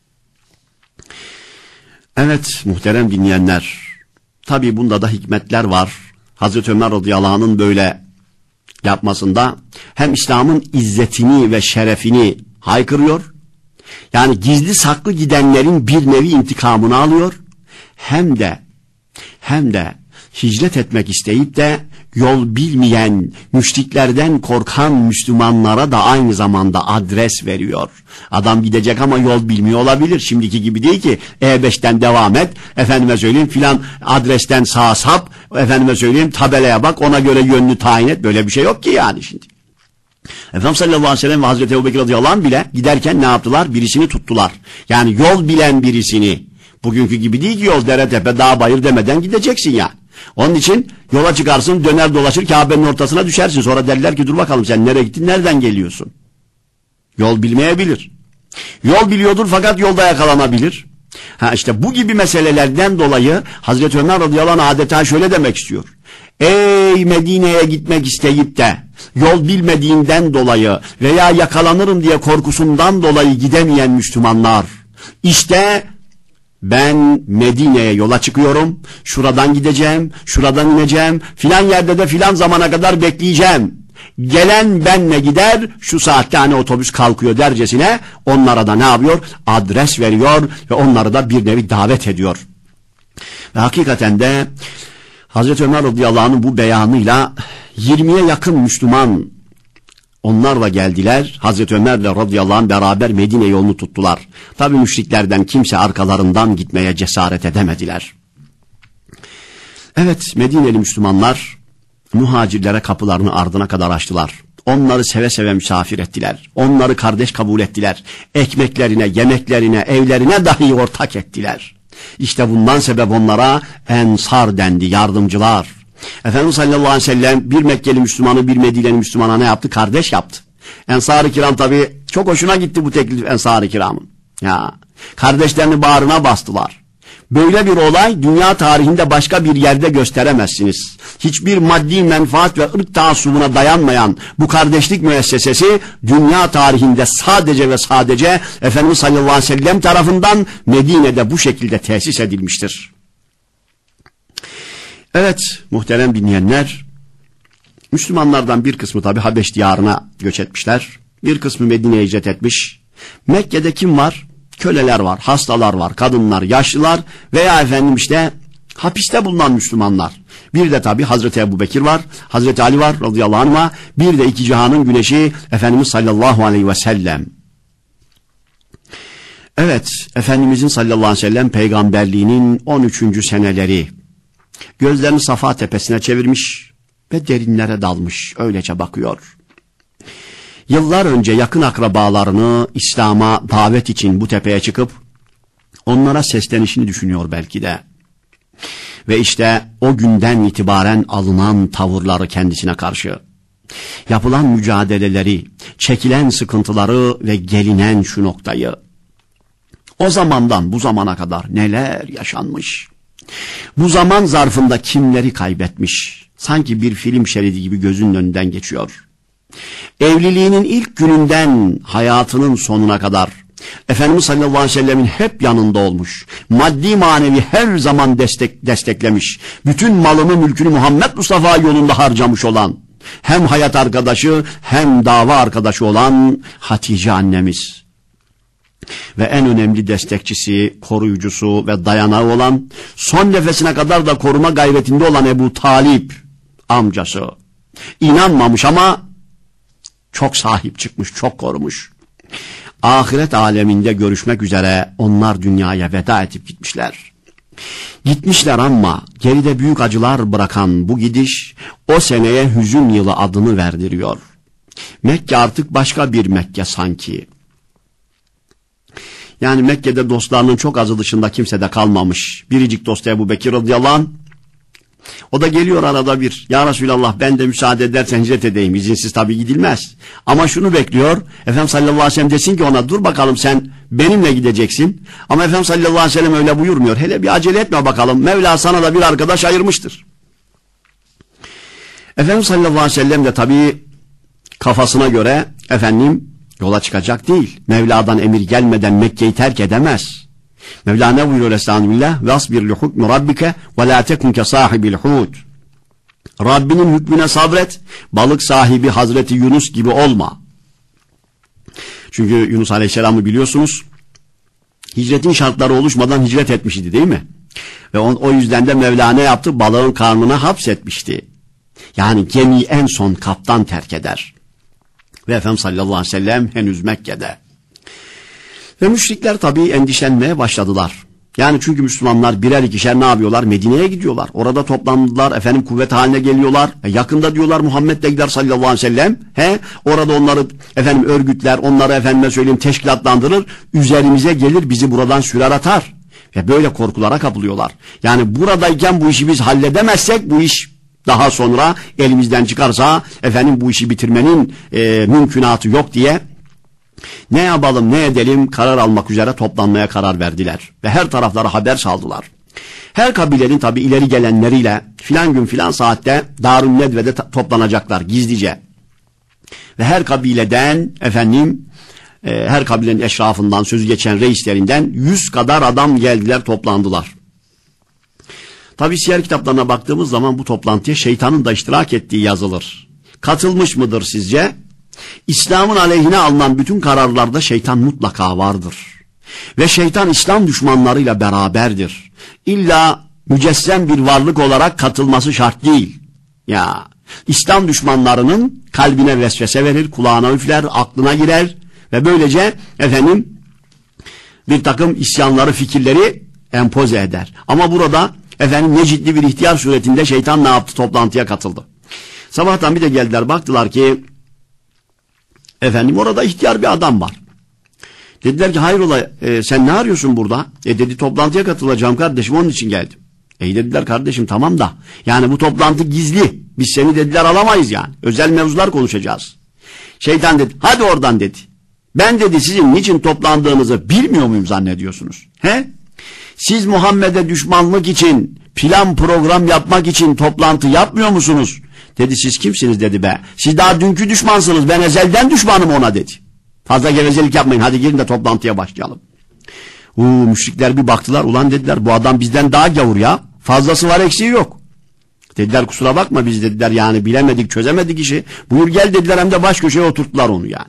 Speaker 2: Evet muhterem dinleyenler, tabi bunda da hikmetler var. Hazreti Ömer radıyallahu anh'ın böyle yapmasında hem İslam'ın izzetini ve şerefini haykırıyor, yani gizli saklı gidenlerin bir nevi intikamını alıyor, hem de hem de hicret etmek isteyip de yol bilmeyen, müşriklerden korkan Müslümanlara da aynı zamanda adres veriyor. Adam gidecek ama yol bilmiyor olabilir. Şimdiki gibi değil ki E beşten devam et, efendime söyleyeyim filan adresten sağa sap, efendime söyleyeyim tabelaya bak, ona göre yönünü tayin et. Böyle bir şey yok ki yani şimdi. Efendimiz sallallahu aleyhi ve sellem ve Hazreti Ebubekir radıyallahu anh bile giderken ne yaptılar? Birisini tuttular. Yani yol bilen birisini. Bugünkü gibi değil ki yol dere tepe dağ bayır demeden gideceksin yani. Onun için yola çıkarsın, döner dolaşır Kabe'nin ortasına düşersin. Sonra derler ki dur bakalım sen nereye gittin, nereden geliyorsun? Yol bilmeyebilir. Yol biliyordur fakat yolda yakalanabilir. Ha işte bu gibi meselelerden dolayı Hazreti Ömer radıyallahu anh adeta şöyle demek istiyor. Ey Medine'ye gitmek isteyip de yol bilmediğinden dolayı veya yakalanırım diye korkusundan dolayı gidemeyen Müslümanlar, işte ben Medine'ye yola çıkıyorum, şuradan gideceğim, şuradan ineceğim, filan yerde de filan zamana kadar bekleyeceğim. Gelen benle gider, şu saatte hani otobüs kalkıyor dercesine onlara da ne yapıyor? Adres veriyor ve onları da bir nevi davet ediyor. Ve hakikaten de Hazreti Ömer radıyallahu anh'ın bu beyanıyla yirmiye yakın Müslüman Onlarla geldiler. Hazreti Ömer'le radıyallahu anh beraber Medine yolunu tuttular. Tabi müşriklerden kimse arkalarından gitmeye cesaret edemediler. Evet, Medineli Müslümanlar muhacirlere kapılarını ardına kadar açtılar. Onları seve seve misafir ettiler. Onları kardeş kabul ettiler. Ekmeklerine, yemeklerine, evlerine dahi ortak ettiler. İşte bundan sebep onlara ensar dendi, yardımcılar. Efendimiz sallallahu aleyhi ve sellem bir Mekkeli Müslümanı bir Medineli Müslümana ne yaptı? Kardeş yaptı. Ensar-ı kiram tabi çok hoşuna gitti bu teklif Ensar-ı kiramın. Ya, kardeşlerini bağrına bastılar. Böyle bir olay dünya tarihinde başka bir yerde gösteremezsiniz. Hiçbir maddi menfaat ve ırk taassubuna dayanmayan bu kardeşlik müessesesi dünya tarihinde sadece ve sadece Efendimiz sallallahu aleyhi ve sellem tarafından Medine'de bu şekilde tesis edilmiştir. Evet muhterem dinleyenler, Müslümanlardan bir kısmı tabi Habeş diyarına göç etmişler. Bir kısmı Medine'ye hicret etmiş. Mekke'de kim var? Köleler var, hastalar var, kadınlar, yaşlılar veya efendim işte hapiste bulunan Müslümanlar. Bir de tabi Hazreti Ebubekir var, Hazreti Ali var radıyallahu anh'a, bir de iki cihanın güneşi Efendimiz sallallahu aleyhi ve sellem. Evet, Efendimizin sallallahu aleyhi ve sellem peygamberliğinin on üçüncü seneleri. Gözlerini Safa tepesine çevirmiş ve derinlere dalmış, öylece bakıyor. Yıllar önce yakın akrabalarını İslam'a davet için bu tepeye çıkıp onlara seslenişini düşünüyor belki de. Ve işte o günden itibaren alınan tavırları kendisine karşı, yapılan mücadeleleri, çekilen sıkıntıları ve gelinen şu noktayı, o zamandan bu zamana kadar neler yaşanmış, bu zaman zarfında kimleri kaybetmiş, sanki bir film şeridi gibi gözünün önünden geçiyor. Evliliğinin ilk gününden hayatının sonuna kadar Efendimiz sallallahu aleyhi ve sellemin hep yanında olmuş, maddi manevi her zaman destek, desteklemiş, bütün malını mülkünü Muhammed Mustafa yolunda harcamış olan, hem hayat arkadaşı hem dava arkadaşı olan Hatice annemiz ve en önemli destekçisi, koruyucusu ve dayanağı olan, son nefesine kadar da koruma gayretinde olan Ebu Talip amcası, inanmamış ama çok sahip çıkmış, çok korumuş. Ahiret aleminde görüşmek üzere onlar dünyaya veda edip gitmişler. Gitmişler ama geride büyük acılar bırakan bu gidiş o seneye hüzün yılı adını verdiriyor. Mekke artık başka bir Mekke sanki. Yani Mekke'de dostlarının çok azı dışında kimse de kalmamış. Biricik dostu Ebubekir radıyallahu anh. O da geliyor arada bir. Ya Resulallah ben de müsaade edersen hicret edeyim. İzinsiz tabii gidilmez. Ama şunu bekliyor. Efendimiz sallallahu aleyhi ve sellem desin ki ona dur bakalım sen benimle gideceksin. Ama Efendimiz sallallahu aleyhi ve sellem öyle buyurmuyor. Hele bir acele etme bakalım. Mevla sana da bir arkadaş ayırmıştır. Efendimiz sallallahu aleyhi ve sellem de tabii kafasına göre efendim yola çıkacak değil. Mevla'dan emir gelmeden Mekke'yi terk edemez. Mevla ne buyuruyor Estağfirullah? Vasbir li hukmi rabbike ve la tekun ke sahibil hud. Rabbinin hükmüne sabret, balık sahibi Hazreti Yunus gibi olma. Çünkü Yunus Aleyhisselam'ı biliyorsunuz, hicretin şartları oluşmadan hicret etmişti değil mi? Ve on, o yüzden de Mevla ne yaptı? Balığın karnına hapsetmişti. Yani gemiyi en son kaptan terk eder. Ve Efendimiz sallallahu aleyhi ve sellem henüz Mekke'de. Ve müşrikler tabii endişelenmeye başladılar. Yani çünkü Müslümanlar birer ikişer ne yapıyorlar? Medine'ye gidiyorlar. Orada toplandılar. Efendim kuvvet haline geliyorlar. E yakında diyorlar Muhammed de gider sallallahu aleyhi ve sellem. He? Orada onları efendim örgütler, onları efendime söyleyeyim teşkilatlandırır. Üzerimize gelir, bizi buradan sürer atar. Ve böyle korkulara kapılıyorlar. Yani buradayken bu işi biz halledemezsek bu iş daha sonra elimizden çıkarsa efendim bu işi bitirmenin e, mümkünatı yok diye ne yapalım ne edelim karar almak üzere toplanmaya karar verdiler. Ve her taraflara haber saldılar. Her kabilenin tabi ileri gelenleriyle filan gün filan saatte Darun Nedve'de toplanacaklar gizlice. Ve her kabileden efendim e, her kabilenin eşrafından sözü geçen reislerinden yüz kadar adam geldiler toplandılar. Tabi siyer kitaplarına baktığımız zaman bu toplantıya şeytanın da iştirak ettiği yazılır. Katılmış mıdır sizce? İslam'ın aleyhine alınan bütün kararlarda şeytan mutlaka vardır. Ve şeytan İslam düşmanlarıyla beraberdir. İlla mücessem bir varlık olarak katılması şart değil. Ya İslam düşmanlarının kalbine vesvese verir, kulağına üfler, aklına girer ve böylece efendim bir takım isyanları, fikirleri empoze eder. Ama burada efendim ne ciddi bir ihtiyar suretinde şeytan ne yaptı? Toplantıya katıldı. Sabahtan bir de geldiler, baktılar ki efendim orada ihtiyar bir adam var. Dediler ki hayrola e, sen ne arıyorsun burada? E dedi toplantıya katılacağım kardeşim, onun için geldim. E dediler kardeşim tamam da yani bu toplantı gizli. Biz seni dediler alamayız yani. Özel mevzular konuşacağız. Şeytan dedi hadi oradan dedi. Ben dedi sizin niçin toplandığınızı bilmiyor muyum zannediyorsunuz? He? Siz Muhammed'e düşmanlık için, plan program yapmak için toplantı yapmıyor musunuz? Dedi siz kimsiniz dedi be. Siz daha dünkü düşmansınız, ben ezelden düşmanım ona dedi. Fazla gevezelik yapmayın, hadi gelin de toplantıya başlayalım. Uuu müşrikler bir baktılar, ulan dediler bu adam bizden daha gavur ya. Fazlası var eksiği yok. Dediler kusura bakma biz dediler yani bilemedik çözemedik işi. Buyur gel dediler, hem de baş köşeye oturttular onu yani.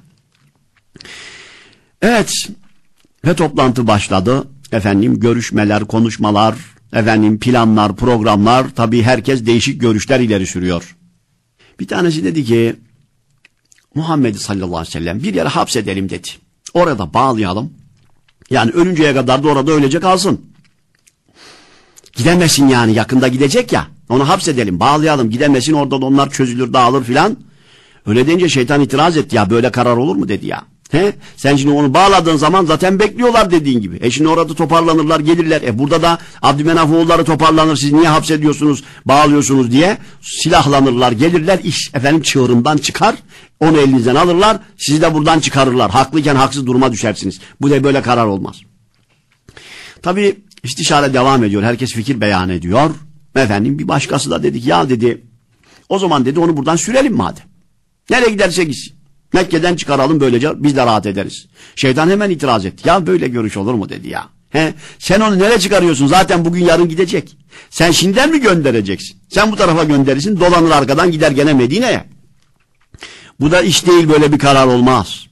Speaker 2: Evet ve toplantı başladı. Efendim görüşmeler, konuşmalar, efendim planlar, programlar, tabii herkes değişik görüşler ileri sürüyor. Bir tanesi dedi ki Muhammed sallallahu aleyhi ve sellem bir yere hapsedelim dedi. Orada bağlayalım. Yani ölünceye kadar da orada öylece kalsın. Gidemesin yani, yakında gidecek ya. Onu hapsedelim, bağlayalım, gidemesin, orada da onlar çözülür, dağılır filan. Öyle deyince şeytan itiraz etti, ya böyle karar olur mu dedi ya. He? Sen şimdi onu bağladığın zaman zaten bekliyorlar dediğin gibi. E şimdi orada toparlanırlar, gelirler. E burada da Abdümenaf oğulları toparlanır, siz niye hapsediyorsunuz, bağlıyorsunuz diye silahlanırlar, gelirler, iş efendim çığırından çıkar. Onu elinizden alırlar, sizi de buradan çıkarırlar. Haklıyken haksız duruma düşersiniz. Bu da böyle karar olmaz. Tabii istişare devam ediyor. Herkes fikir beyan ediyor. Efendim bir başkası da dedik ya dedi. O zaman dedi onu buradan sürelim madem. Nereye giderse gitsin. Mekke'den çıkaralım, böylece biz de rahat ederiz. Şeytan hemen itiraz etti. Ya böyle görüş olur mu dedi ya. He? Sen onu nereye çıkarıyorsun? Zaten bugün yarın gidecek. Sen şimdiden mi göndereceksin? Sen bu tarafa gönderirsin, dolanır arkadan gider gene Medine'ye. Bu da iş değil, böyle bir karar olmaz.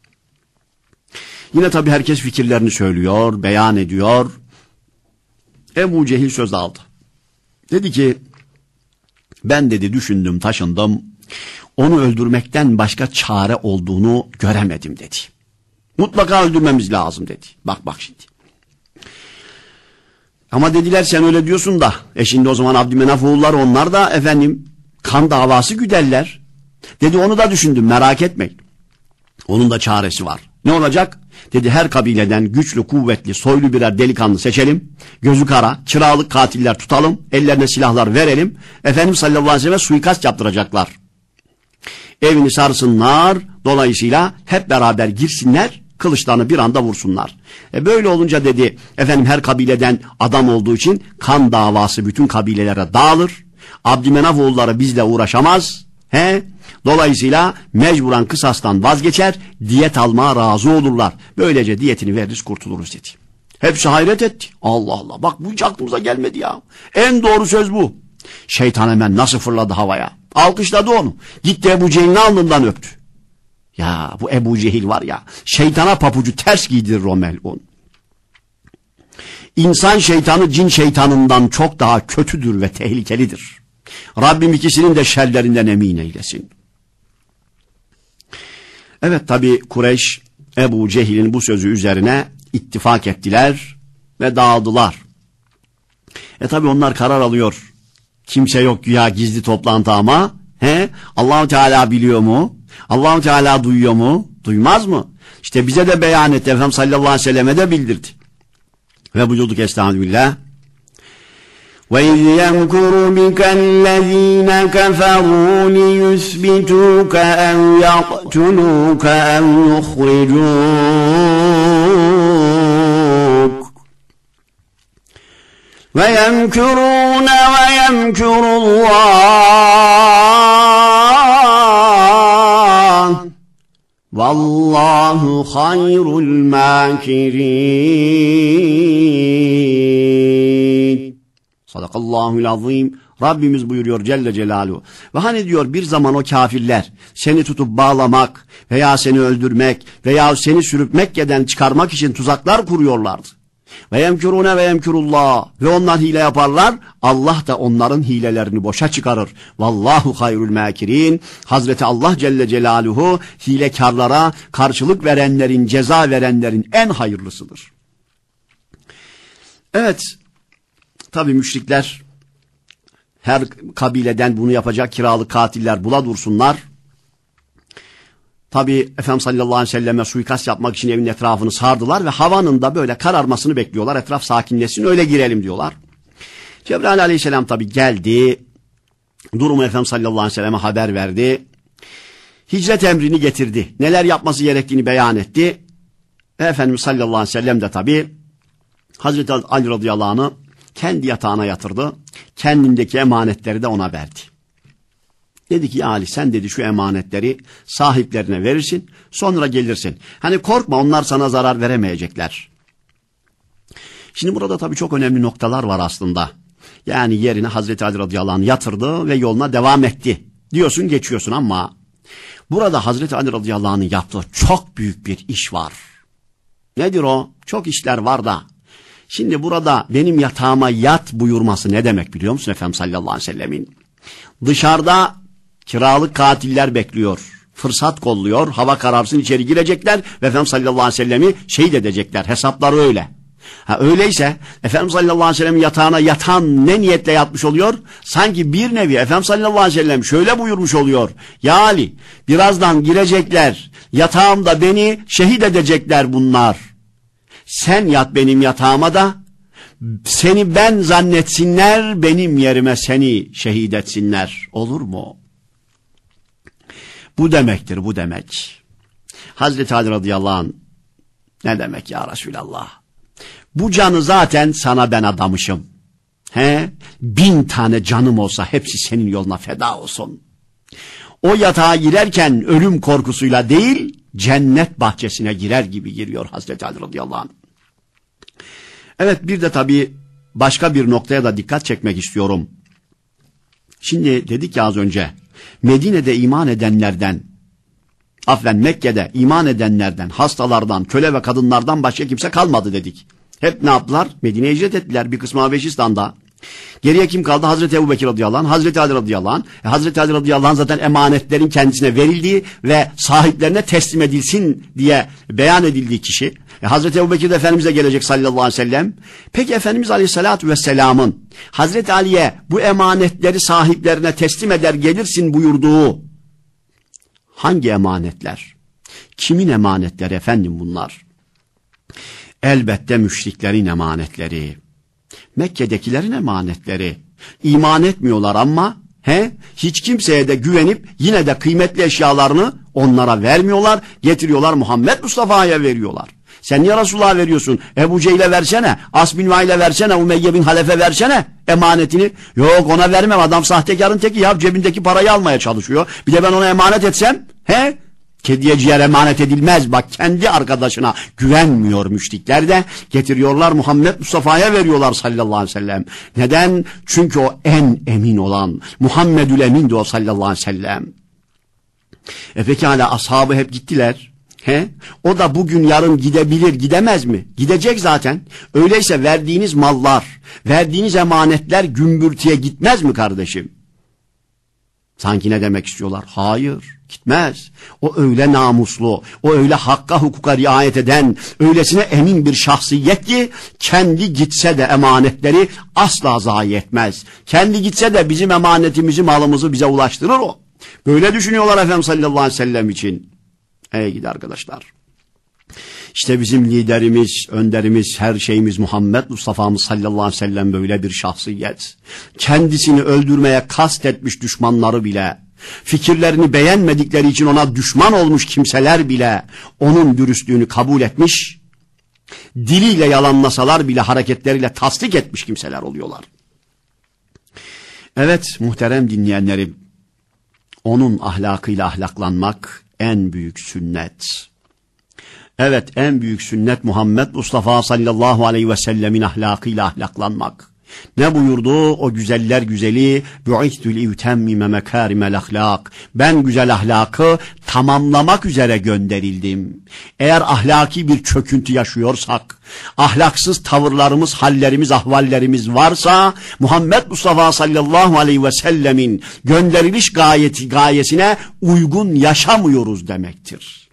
Speaker 2: Yine tabii herkes fikirlerini söylüyor, beyan ediyor. Ebu Cehil söz aldı. Dedi ki ben dedi düşündüm, taşındım. Onu öldürmekten başka çare olduğunu göremedim dedi. Mutlaka öldürmemiz lazım dedi. Bak bak şimdi. Ama dediler sen öyle diyorsun da. E şimdi o zaman Abdümenaf oğulları onlar da efendim kan davası güderler. Dedi onu da düşündüm, merak etmeyin. Onun da çaresi var. Ne olacak? Dedi her kabileden güçlü, kuvvetli, soylu birer delikanlı seçelim. Gözü kara, çıralık katiller tutalım. Ellerine silahlar verelim. Efendimiz sallallahu aleyhi ve sellem suikast yaptıracaklar. Evini sarsınlar. Dolayısıyla hep beraber girsinler. Kılıçlarını bir anda vursunlar. E böyle olunca dedi efendim her kabileden adam olduğu için kan davası bütün kabilelere dağılır. Abdümenaf oğulları bizle uğraşamaz. He? Dolayısıyla mecburen kısastan vazgeçer, diyet almaya razı olurlar. Böylece diyetini veririz, kurtuluruz dedi. Hepsi hayret etti. Allah Allah, bak bu hiç aklımıza gelmedi ya. En doğru söz bu. Şeytan hemen nasıl fırladı havaya. Alkışladı onu. Gitti Ebu Cehil'in alnından öptü. Ya bu Ebu Cehil var ya, şeytana papucu ters giydirir o melun. İnsan şeytanı cin şeytanından çok daha kötüdür ve tehlikelidir. Rabbim ikisinin de şerlerinden emin eylesin. Evet tabi Kureyş Ebu Cehil'in bu sözü üzerine ittifak ettiler ve dağıldılar. E tabi onlar karar alıyor. Kimse yok güya gizli toplantı ama he? Allah-u Teala biliyor mu? Allah-u Teala duyuyor mu? Duymaz mı? İşte bize de beyan etti. Efendimiz sallallahu aleyhi ve selleme de bildirdi. Ve buyurduk estağfirullah. وَاِذْ يَمْكُرُ بِكَ الَّذ۪ينَ كَفَرُوا لِيُثْبِتُوكَ اَوْ يَقْتُلُوكَ اَوْ يُخْرِجُوكَ وَيَمْكُرُونَ وَيَمْكُرُ اللّٰهُ وَاللّٰهُ خَيْرُ الْمَاكِرِينَ. Sadakallahul azim. Rabbimiz buyuruyor Celle Celaluhu. Ve hani diyor bir zaman o kafirler seni tutup bağlamak veya seni öldürmek veya seni sürüp Mekke'den çıkarmak için tuzaklar kuruyorlardı. Ve yemkurune ve yemkurullah. Ve onlar hile yaparlar. Allah da onların hilelerini boşa çıkarır. Vallahu hayrul makirin. Hazreti Allah Celle Celaluhu hilekarlara karşılık verenlerin, ceza verenlerin en hayırlısıdır. Evet, tabi müşrikler her kabileden bunu yapacak kiralık katiller bula dursunlar. Tabi Efendimiz sallallahu aleyhi ve selleme suikast yapmak için evin etrafını sardılar ve havanın da böyle kararmasını bekliyorlar. Etraf sakinleşsin, öyle girelim diyorlar. Cebrail aleyhisselam tabi geldi. Durumu Efendimiz sallallahu aleyhi ve selleme haber verdi. Hicret emrini getirdi. Neler yapması gerektiğini beyan etti. Ve Efendimiz sallallahu aleyhi ve sellem de tabi Hazreti Ali radıyallahu anh'ı kendi yatağına yatırdı. Kendindeki emanetleri de ona verdi. Dedi ki ya Ali, sen dedi şu emanetleri sahiplerine verirsin, sonra gelirsin. Hani korkma, onlar sana zarar veremeyecekler. Şimdi burada tabii çok önemli noktalar var aslında. Yani yerine Hazreti Ali radıyallahu anh yatırdı ve yoluna devam etti. Diyorsun, geçiyorsun ama burada Hazreti Ali radıyallahu anh'ın yaptığı çok büyük bir iş var. Nedir o? Çok işler var da. Şimdi burada benim yatağıma yat buyurması ne demek biliyor musun Efendimiz sallallahu aleyhi ve sellemin? Dışarıda kiralık katiller bekliyor. Fırsat kolluyor. Hava kararsın, içeri girecekler ve Efendimiz sallallahu aleyhi ve sellemi şehit edecekler. Hesapları öyle. Ha, öyleyse Efendimiz sallallahu aleyhi ve sellemin yatağına yatan ne niyetle yatmış oluyor? Sanki bir nevi Efendimiz sallallahu aleyhi ve sellem şöyle buyurmuş oluyor. Ya Ali, birazdan girecekler. Yatağımda beni şehit edecekler bunlar. Sen yat benim yatağıma da seni ben zannetsinler, benim yerime seni şehit etsinler. Olur mu? Bu demektir, bu demek. Hazreti Ali radıyallahu anh ne demek ya Resulallah? Bu canı zaten sana ben adamışım. He? Bin tane canım olsa hepsi senin yoluna feda olsun. O yatağa girerken ölüm korkusuyla değil, cennet bahçesine girer gibi giriyor Hazreti Ali radıyallahu anh. Evet, bir de tabii başka bir noktaya da dikkat çekmek istiyorum. Şimdi dedik ya az önce, Medine'de iman edenlerden, affen Mekke'de iman edenlerden, hastalardan, köle ve kadınlardan başka kimse kalmadı dedik. Hep ne yaptılar? Medine'ye hicret ettiler, bir kısmı Habeşistan'da. Geriye kim kaldı? Hazreti Ebubekir radıyallahu anh, Hazreti Ali radıyallahu anh. E, Hazreti Ali radıyallahu anh zaten emanetlerin kendisine verildiği ve sahiplerine teslim edilsin diye beyan edildiği kişi. E, Hazreti Ebubekir de Efendimiz'e gelecek sallallahu aleyhi ve sellem. Peki Efendimiz aleyhissalatü vesselamın Hazreti Ali'ye bu emanetleri sahiplerine teslim eder gelirsin buyurduğu hangi emanetler? Kimin emanetleri efendim bunlar? Elbette müşriklerin emanetleri. Mekke'dekilerin emanetleri. İman etmiyorlar ama he, hiç kimseye de güvenip yine de kıymetli eşyalarını onlara vermiyorlar. Getiriyorlar Muhammed Mustafa'ya veriyorlar. Sen niye Resulullah'a veriyorsun? Ebu Cehil'e versene, As bin Vail'e versene, Umeyye bin Halef'e versene emanetini. Yok, ona vermem, adam sahtekarın teki ya, cebindeki parayı almaya çalışıyor. Bir de ben ona emanet etsem he? Kediye ciğer emanet edilmez. Bak, kendi arkadaşına güvenmiyor müşrikler de getiriyorlar Muhammed Mustafa'ya veriyorlar sallallahu aleyhi ve sellem. Neden? Çünkü o en emin olan Muhammedül Emin'di o sallallahu aleyhi ve sellem. E pekala, ashabı hep gittiler. He? O da bugün yarın gidebilir, gidemez mi? Gidecek zaten. Öyleyse verdiğiniz mallar, verdiğiniz emanetler gümbürtüye gitmez mi kardeşim? Sanki ne demek istiyorlar? Hayır, gitmez. O öyle namuslu, o öyle hakka hukuka riayet eden, öylesine emin bir şahsiyet ki kendi gitse de emanetleri asla zayi etmez. Kendi gitse de bizim emanetimizi, malımızı bize ulaştırır o. Böyle düşünüyorlar Efendimiz sallallahu aleyhi ve sellem için. Ey gidi arkadaşlar. İşte bizim liderimiz, önderimiz, her şeyimiz Muhammed Mustafa'mız sallallahu aleyhi ve sellem böyle bir şahsiyet. Kendisini öldürmeye kastetmiş düşmanları bile, fikirlerini beğenmedikleri için ona düşman olmuş kimseler bile onun dürüstlüğünü kabul etmiş, diliyle yalanlasalar bile hareketleriyle tasdik etmiş kimseler oluyorlar. Evet muhterem dinleyenlerim, onun ahlakıyla ahlaklanmak en büyük sünnet. Evet, en büyük sünnet Muhammed Mustafa sallallahu aleyhi ve sellemin ahlakıyla ahlaklanmak. Ne buyurdu o güzeller güzeli? Bu'istü li'utemmime mekârimel ahlak. Ben güzel ahlakı tamamlamak üzere gönderildim. Eğer ahlaki bir çöküntü yaşıyorsak, ahlaksız tavırlarımız, hallerimiz, ahvallerimiz varsa, Muhammed Mustafa sallallahu aleyhi ve sellemin gönderiliş gayeti, gayesine uygun yaşamıyoruz demektir.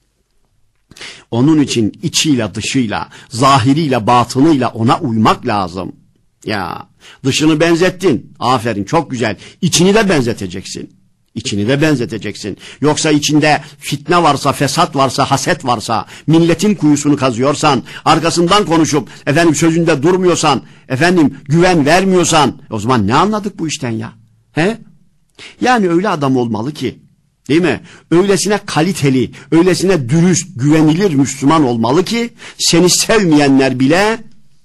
Speaker 2: Onun için içiyle dışıyla, zahiriyle batınıyla ona uymak lazım. Ya dışını benzettin. Aferin, çok güzel. İçini de benzeteceksin. İçini de benzeteceksin. Yoksa içinde fitne varsa, fesat varsa, haset varsa, milletin kuyusunu kazıyorsan, arkasından konuşup efendim sözünde durmuyorsan, efendim güven vermiyorsan, o zaman ne anladık bu işten ya? He? Yani öyle adam olmalı ki, değil mi? Öylesine kaliteli, öylesine dürüst, güvenilir Müslüman olmalı ki seni sevmeyenler bile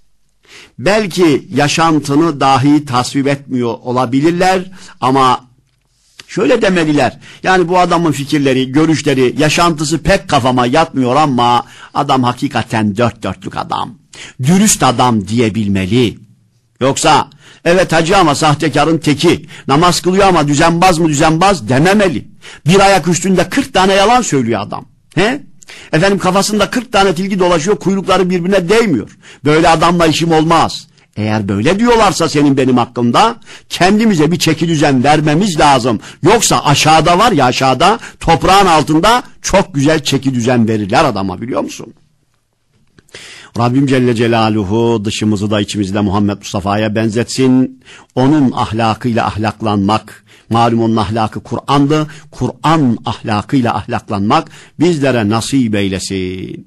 Speaker 2: belki yaşantını dahi tasvip etmiyor olabilirler ama şöyle demeliler. Yani bu adamın fikirleri, görüşleri, yaşantısı pek kafama yatmıyor ama adam hakikaten dört dörtlük adam. Dürüst adam diyebilmeli. Yoksa evet hacı ama sahtekarın teki, namaz kılıyor ama düzenbaz mı düzenbaz dememeli. Bir ayak üstünde kırk tane yalan söylüyor adam. He? Efendim kafasında kırk tane tilki dolaşıyor, kuyrukları birbirine değmiyor. Böyle adamla işim olmaz. Eğer böyle diyorlarsa senin benim hakkımda kendimize bir çeki düzen vermemiz lazım. Yoksa aşağıda var ya, aşağıda toprağın altında çok güzel çeki düzen verirler adama, biliyor musun? Rabbim Celle Celaluhu dışımızı da içimizi de Muhammed Mustafa'ya benzetsin. Onun ahlakıyla ahlaklanmak, malum onun ahlakı Kur'an'dı. Kur'an ahlakıyla ahlaklanmak bizlere nasip eylesin.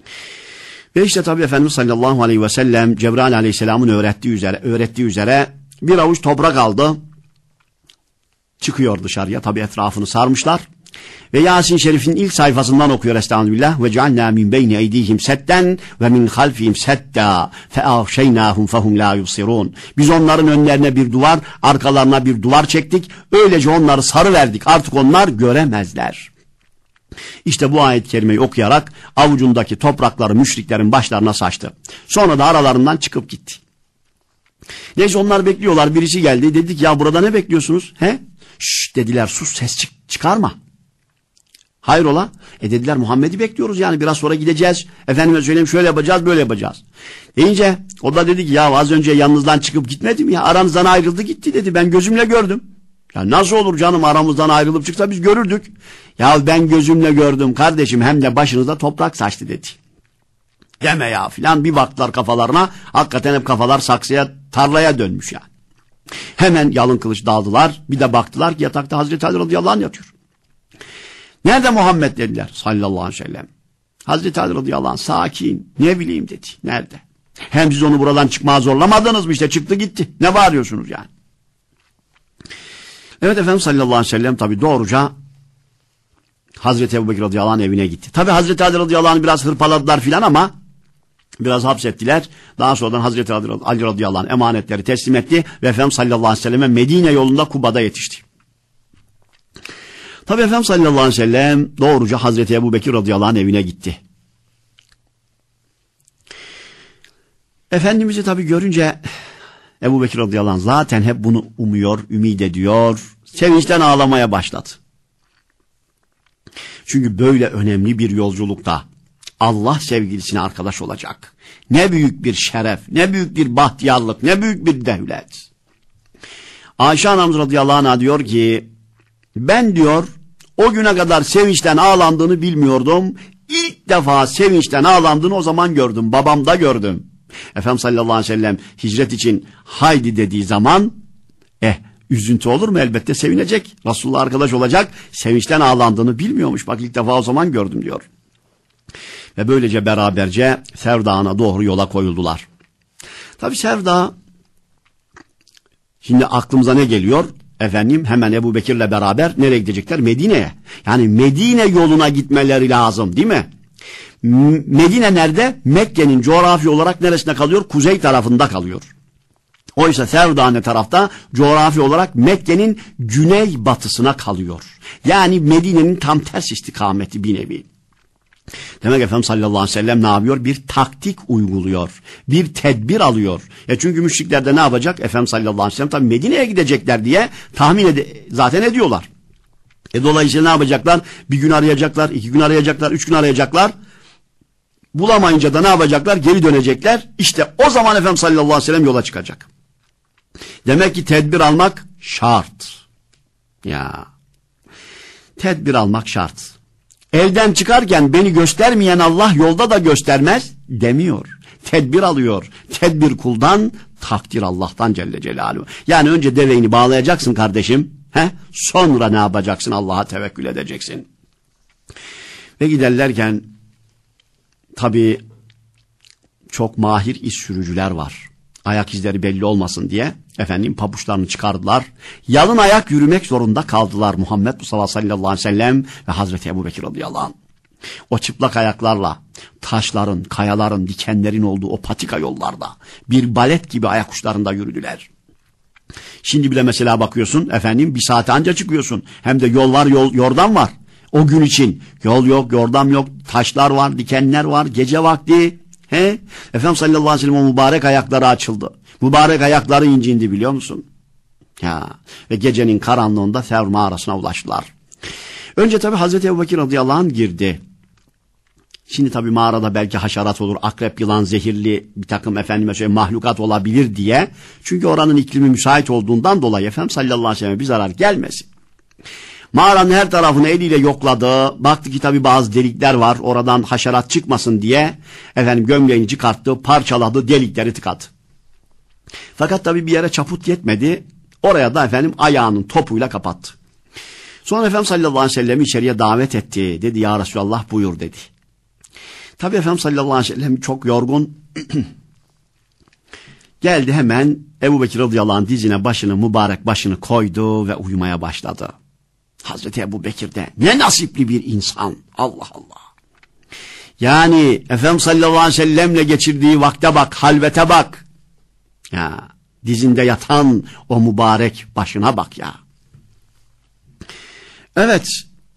Speaker 2: Ve işte tabi Efendimiz sallallahu aleyhi ve sellem Cebrail aleyhisselamın öğrettiği üzere, öğrettiği üzere bir avuç toprak aldı. Çıkıyor dışarıya, tabi etrafını sarmışlar. Ve Yasin Şerif'in ilk sayfasından okuyor Estağfirullah. Ve cealnâ min beyni eydihim setten ve min halfihim setta fe ahşeynâhum fehum la yubsirûn. Biz onların önlerine bir duvar, arkalarına bir duvar çektik. Öylece onları sarıverdik. Artık onlar göremezler. İşte bu ayet-i kerimeyi okuyarak avucundaki toprakları müşriklerin başlarına saçtı. Sonra da aralarından çıkıp gitti. Neyse onlar bekliyorlar. Birisi geldi. Dedik ya burada ne bekliyorsunuz? He? Şşş dediler, sus, ses çık çıkarma. Hayrola? E dediler Muhammed'i bekliyoruz yani, biraz sonra gideceğiz. Efendime söyleyeyim şöyle yapacağız, böyle yapacağız. Deyince o da dedi ki ya az önce yanınızdan çıkıp gitmedim ya, aranızdan ayrıldı gitti dedi, ben gözümle gördüm. Ya nasıl olur canım, aramızdan ayrılıp çıksa biz görürdük. Ya ben gözümle gördüm kardeşim, hem de başınızda toprak saçtı dedi. Deme ya filan, bir baktılar kafalarına, hakikaten hep kafalar saksıya, tarlaya dönmüş yani. Hemen yalın kılıç daldılar, bir de baktılar ki yatakta Hazreti Ali radıyallahu anh yatıyor. Nerede Muhammed dediler sallallahu aleyhi ve sellem. Hazreti Ali radıyallahu anh sakin, ne bileyim dedi, nerede? Hem siz onu buradan çıkmaya zorlamadınız mı, işte çıktı gitti, ne bağırıyorsunuz yani? Evet Efendimiz sallallahu aleyhi ve sellem tabi doğruca Hazreti Ebubekir radıyallahu anh evine gitti. Tabi Hazreti Ali radıyallahu anh biraz hırpaladılar filan ama biraz hapsettiler. Daha sonradan Hazreti Ali radıyallahu anh emanetleri teslim etti ve Efendimiz sallallahu aleyhi ve selleme Medine yolunda Kuba'da yetişti. Tabi Efendimiz sallallahu aleyhi ve sellem doğruca Hazreti Ebubekir radıyallahu anh evine gitti. Efendimiz'i tabi görünce Ebubekir radıyallahu anh zaten hep bunu umuyor, ümit ediyor. Sevinçten ağlamaya başladı. Çünkü böyle önemli bir yolculukta Allah sevgilisine arkadaş olacak. Ne büyük bir şeref, ne büyük bir bahtiyarlık, ne büyük bir devlet. Ayşe anamız radıyallahu anh'a diyor ki, ben diyor o güne kadar sevinçten ağlandığını bilmiyordum. İlk defa sevinçten ağlandığını o zaman gördüm, babamda gördüm. Efendimiz sallallahu aleyhi ve sellem hicret için haydi dediği zaman eh üzüntü olur mu? Elbette sevinecek. Resulullah arkadaş olacak. Sevinçten ağlandığını bilmiyormuş. Bak ilk defa o zaman gördüm diyor. Ve böylece beraberce Sevr Dağı'na doğru yola koyuldular. Tabi Sevr Dağı, şimdi aklımıza ne geliyor? Efendim hemen Ebubekir'le beraber nereye gidecekler? Medine'ye. Yani Medine yoluna gitmeleri lazım değil mi? Medine nerede? Mekke'nin coğrafi olarak neresinde kalıyor? Kuzey tarafında kalıyor. Oysa Sevr Dağı ne tarafta? Coğrafi olarak Mekke'nin güney batısına kalıyor. Yani Medine'nin tam ters istikameti bir nevi. Demek Efendimiz sallallahu aleyhi ve sellem ne yapıyor? Bir taktik uyguluyor. Bir tedbir alıyor. Ya çünkü müşrikler de ne yapacak? Efendimiz sallallahu aleyhi ve sellem tabii Medine'ye gidecekler diye tahmin ed- zaten ediyorlar. E dolayısıyla ne yapacaklar? Bir gün arayacaklar, iki gün arayacaklar, üç gün arayacaklar. Bulamayınca da ne yapacaklar? Geri dönecekler. İşte o zaman Efendimiz sallallahu aleyhi ve sellem yola çıkacak. Demek ki tedbir almak şart. Ya. Tedbir almak şart. Evden çıkarken beni göstermeyen Allah yolda da göstermez demiyor. Tedbir alıyor. Tedbir kuldan, takdir Allah'tan Celle Celaluhu. Yani önce deveyini bağlayacaksın kardeşim. He? Sonra ne yapacaksın? Allah'a tevekkül edeceksin. Ve giderlerken tabii çok mahir iz sürücüler var. Ayak izleri belli olmasın diye efendim pabuçlarını çıkardılar. Yalın ayak yürümek zorunda kaldılar Muhammed Mustafa sallallahu aleyhi ve sellem ve Hazreti Ebubekir radıyallahu anh. O çıplak ayaklarla taşların, kayaların, dikenlerin olduğu o patika yollarda bir balet gibi ayak uçlarında yürüdüler. Şimdi bile mesela bakıyorsun efendim bir saate anca çıkıyorsun. Hem de yol var, yol, yordan var. O gün için yol yok, yordam yok, taşlar var, dikenler var, gece vakti. He? Efendimiz sallallahu aleyhi ve sellem o mübarek ayakları açıldı. Mübarek ayakları incindi biliyor musun? Ya. Ve gecenin karanlığında Sevr mağarasına ulaştılar. Önce tabi Hazreti Ebubekir radıyallahu anh girdi. Şimdi tabi mağarada belki haşerat olur, akrep, yılan, zehirli bir takım efendime söyleyeyim mahlukat olabilir diye. Çünkü oranın iklimi müsait olduğundan dolayı Efendimiz sallallahu aleyhi ve sellem bir zarar gelmesin. Mağaranın her tarafını eliyle yokladı. Baktı ki tabi bazı delikler var. Oradan haşerat çıkmasın diye efendim gömleğini çıkarttı, parçaladı, delikleri tıkadı. Fakat tabi bir yere çaput yetmedi. Oraya da efendim ayağının topuyla kapattı. Sonra Efendimiz sallallahu aleyhi ve sellem'i içeriye davet etti. Dedi ya Resulallah buyur dedi. Tabi Efendimiz sallallahu aleyhi ve sellem çok yorgun. Geldi hemen Ebubekir radıyallahu anh dizine başını, mübarek başını koydu ve uyumaya başladı. Hazreti Ebubekir de ne nasipli bir insan. Allah Allah. Yani Efendimiz sallallahu aleyhi ve sellemle geçirdiği vakte bak, halvete bak. Ya dizinde yatan o mübarek başına bak ya. Evet.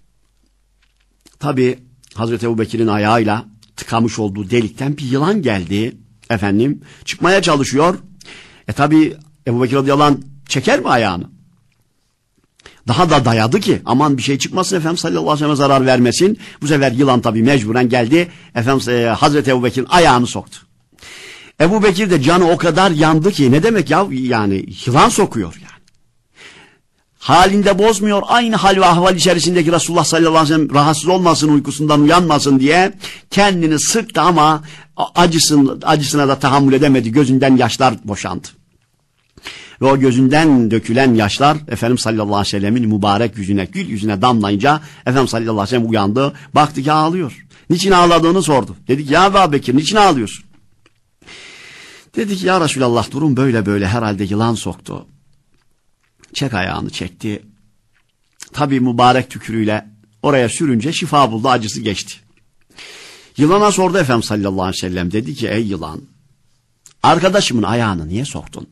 Speaker 2: Tabi Hazreti Ebubekir'in ayağıyla tıkamış olduğu delikten bir yılan geldi. Efendim çıkmaya çalışıyor. E tabi Ebubekir radıyallahu anh çeker mi ayağını? Daha da dayadı ki aman bir şey çıkmasın Efendimiz sallallahu aleyhi ve sellem zarar vermesin. Bu sefer yılan tabi mecburen geldi. Efendimiz e, Hazreti Ebubekir'in ayağını soktu. Ebubekir de canı o kadar yandı ki ne demek ya yani yılan sokuyor yani. Halinde bozmuyor. Aynı hal ve ahval içerisindeki Resulullah sallallahu aleyhi ve sellem rahatsız olmasın, uykusundan uyanmasın diye kendini sıktı ama acısın, acısına da tahammül edemedi. Gözünden yaşlar boşandı. Ve o gözünden dökülen yaşlar Efendimiz sallallahu aleyhi ve sellemin mübarek yüzüne, gül yüzüne damlayınca Efendimiz sallallahu aleyhi ve sellem uyandı. Baktı ki ağlıyor. Niçin ağladığını sordu. Dedi ki ya Ebubekir niçin ağlıyorsun? Dedi ki ya Resulallah durum böyle böyle herhalde yılan soktu. Çek ayağını çekti. Tabi mübarek tükürüğüyle oraya sürünce şifa buldu, acısı geçti. Yılana sordu Efendimiz sallallahu aleyhi ve sellem. Dedi ki ey yılan arkadaşımın ayağını niye soktun?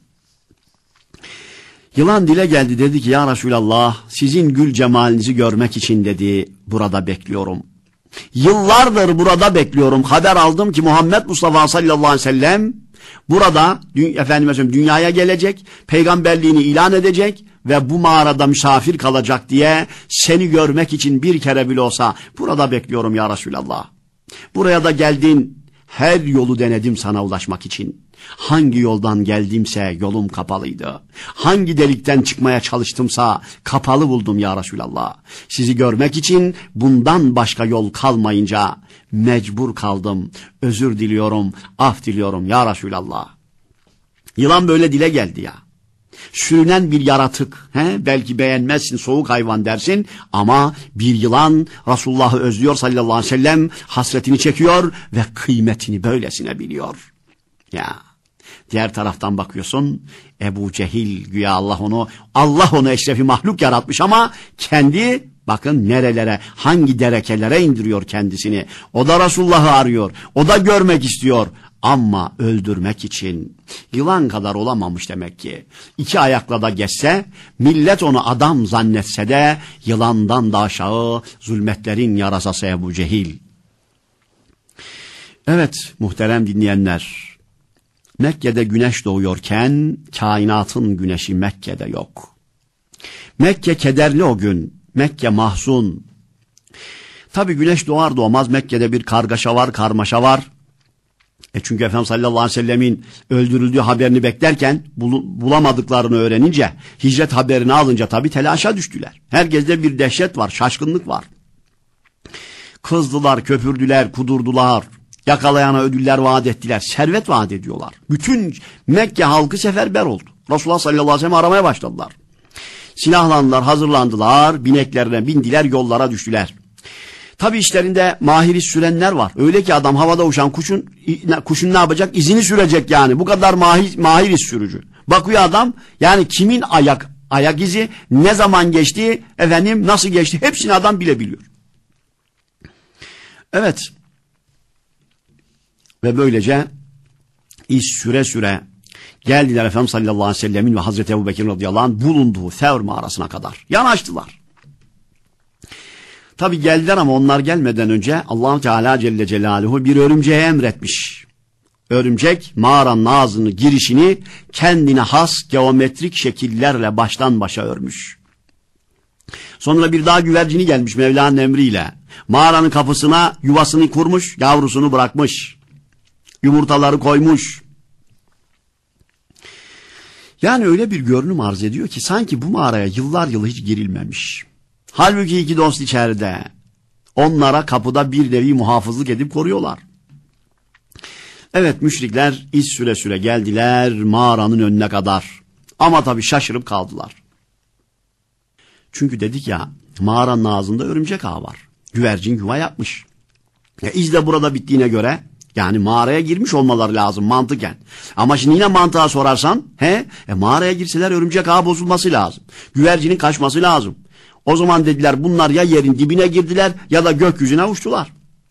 Speaker 2: Yılan dile geldi, dedi ki ya Resulallah sizin gül cemalinizi görmek için dedi burada bekliyorum. Yıllardır burada bekliyorum. Haber aldım ki Muhammed Mustafa sallallahu aleyhi ve sellem burada efendim dünyaya gelecek, peygamberliğini ilan edecek ve bu mağarada misafir kalacak diye seni görmek için bir kere bile olsa burada bekliyorum ya Resulallah. Buraya da geldin, her yolu denedim sana ulaşmak için. Hangi yoldan geldimse yolum kapalıydı. Hangi delikten çıkmaya çalıştımsa kapalı buldum ya Resulallah. Sizi görmek için bundan başka yol kalmayınca mecbur kaldım. Özür diliyorum, af diliyorum ya Resulallah. Yılan böyle dile geldi ya. Sürünen bir yaratık. He? Belki beğenmezsin, soğuk hayvan dersin ama bir yılan Resulullah'ı özlüyor sallallahu aleyhi ve sellem, hasretini çekiyor ve kıymetini böylesine biliyor. Ya. Diğer taraftan bakıyorsun Ebu Cehil güya Allah onu Allah onu eşrefi mahluk yaratmış ama kendi bakın nerelere, hangi derekelere indiriyor kendisini. O da Resulullah'ı arıyor. O da görmek istiyor. Ama öldürmek için yılan kadar olamamış demek ki. İki ayakla da geçse, millet onu adam zannetse de yılandan da aşağı zulmetlerin yarasası Ebu Cehil. Evet muhterem dinleyenler, Mekke'de güneş doğuyorken kainatın güneşi Mekke'de yok. Mekke kederli o gün, Mekke mahzun. Tabi güneş doğar doğmaz Mekke'de bir kargaşa var, karmaşa var. E çünkü Efendimiz sallallahu aleyhi ve sellemin öldürüldüğü haberini beklerken bul bulamadıklarını öğrenince, hicret haberini alınca tabi telaşa düştüler. Herkeste bir dehşet var, şaşkınlık var. Kızdılar, köpürdüler, kudurdular. Yakalayana ödüller vaat ettiler. Servet vaat ediyorlar. Bütün Mekke halkı seferber oldu. Resulullah sallallahu aleyhi ve sellem aramaya başladılar. Silahlandılar, hazırlandılar, bineklerine bindiler, yollara düştüler. Tabi işlerinde mahiri sürenler var. Öyle ki adam havada uçan kuşun kuşun ne yapacak? İzini sürecek yani. Bu kadar mahir, mahir sürücü. Bakıyor adam yani kimin ayak ayak izi, ne zaman geçti, efendim nasıl geçti, hepsini adam bilebiliyor. Evet. Ve böylece iş süre süre geldiler Efendimiz sallallahu aleyhi ve sellemin ve Hazreti Ebubekir radıyallahu anh bulunduğu Sevr mağarasına kadar. Yanaştılar. Tabi geldiler ama onlar gelmeden önce Allah-u Teala Celle Celaluhu bir örümceğe emretmiş. Örümcek mağaranın ağzını, girişini kendine has geometrik şekillerle baştan başa örmüş. Sonra bir daha güvercini gelmiş Mevla'nın emriyle. Mağaranın kapısına yuvasını kurmuş, yavrusunu bırakmış. Yumurtaları koymuş. Yani öyle bir görünüm arz ediyor ki sanki bu mağaraya yıllar yılı hiç girilmemiş. Halbuki iki dost içeride. Onlara kapıda bir nevi muhafızlık edip koruyorlar. Evet müşrikler iz süre süre geldiler mağaranın önüne kadar. Ama tabii şaşırıp kaldılar. Çünkü dedik ya mağaranın ağzında örümcek ağı var. Güvercin yuva yapmış. Ya iz de burada bittiğine göre yani mağaraya girmiş olmaları lazım mantıken. Ama şimdi yine mantığa sorarsan he, e, mağaraya girseler örümcek ağı bozulması lazım. Güvercinin kaçması lazım. O zaman dediler bunlar ya yerin dibine girdiler ya da gökyüzüne uçtular.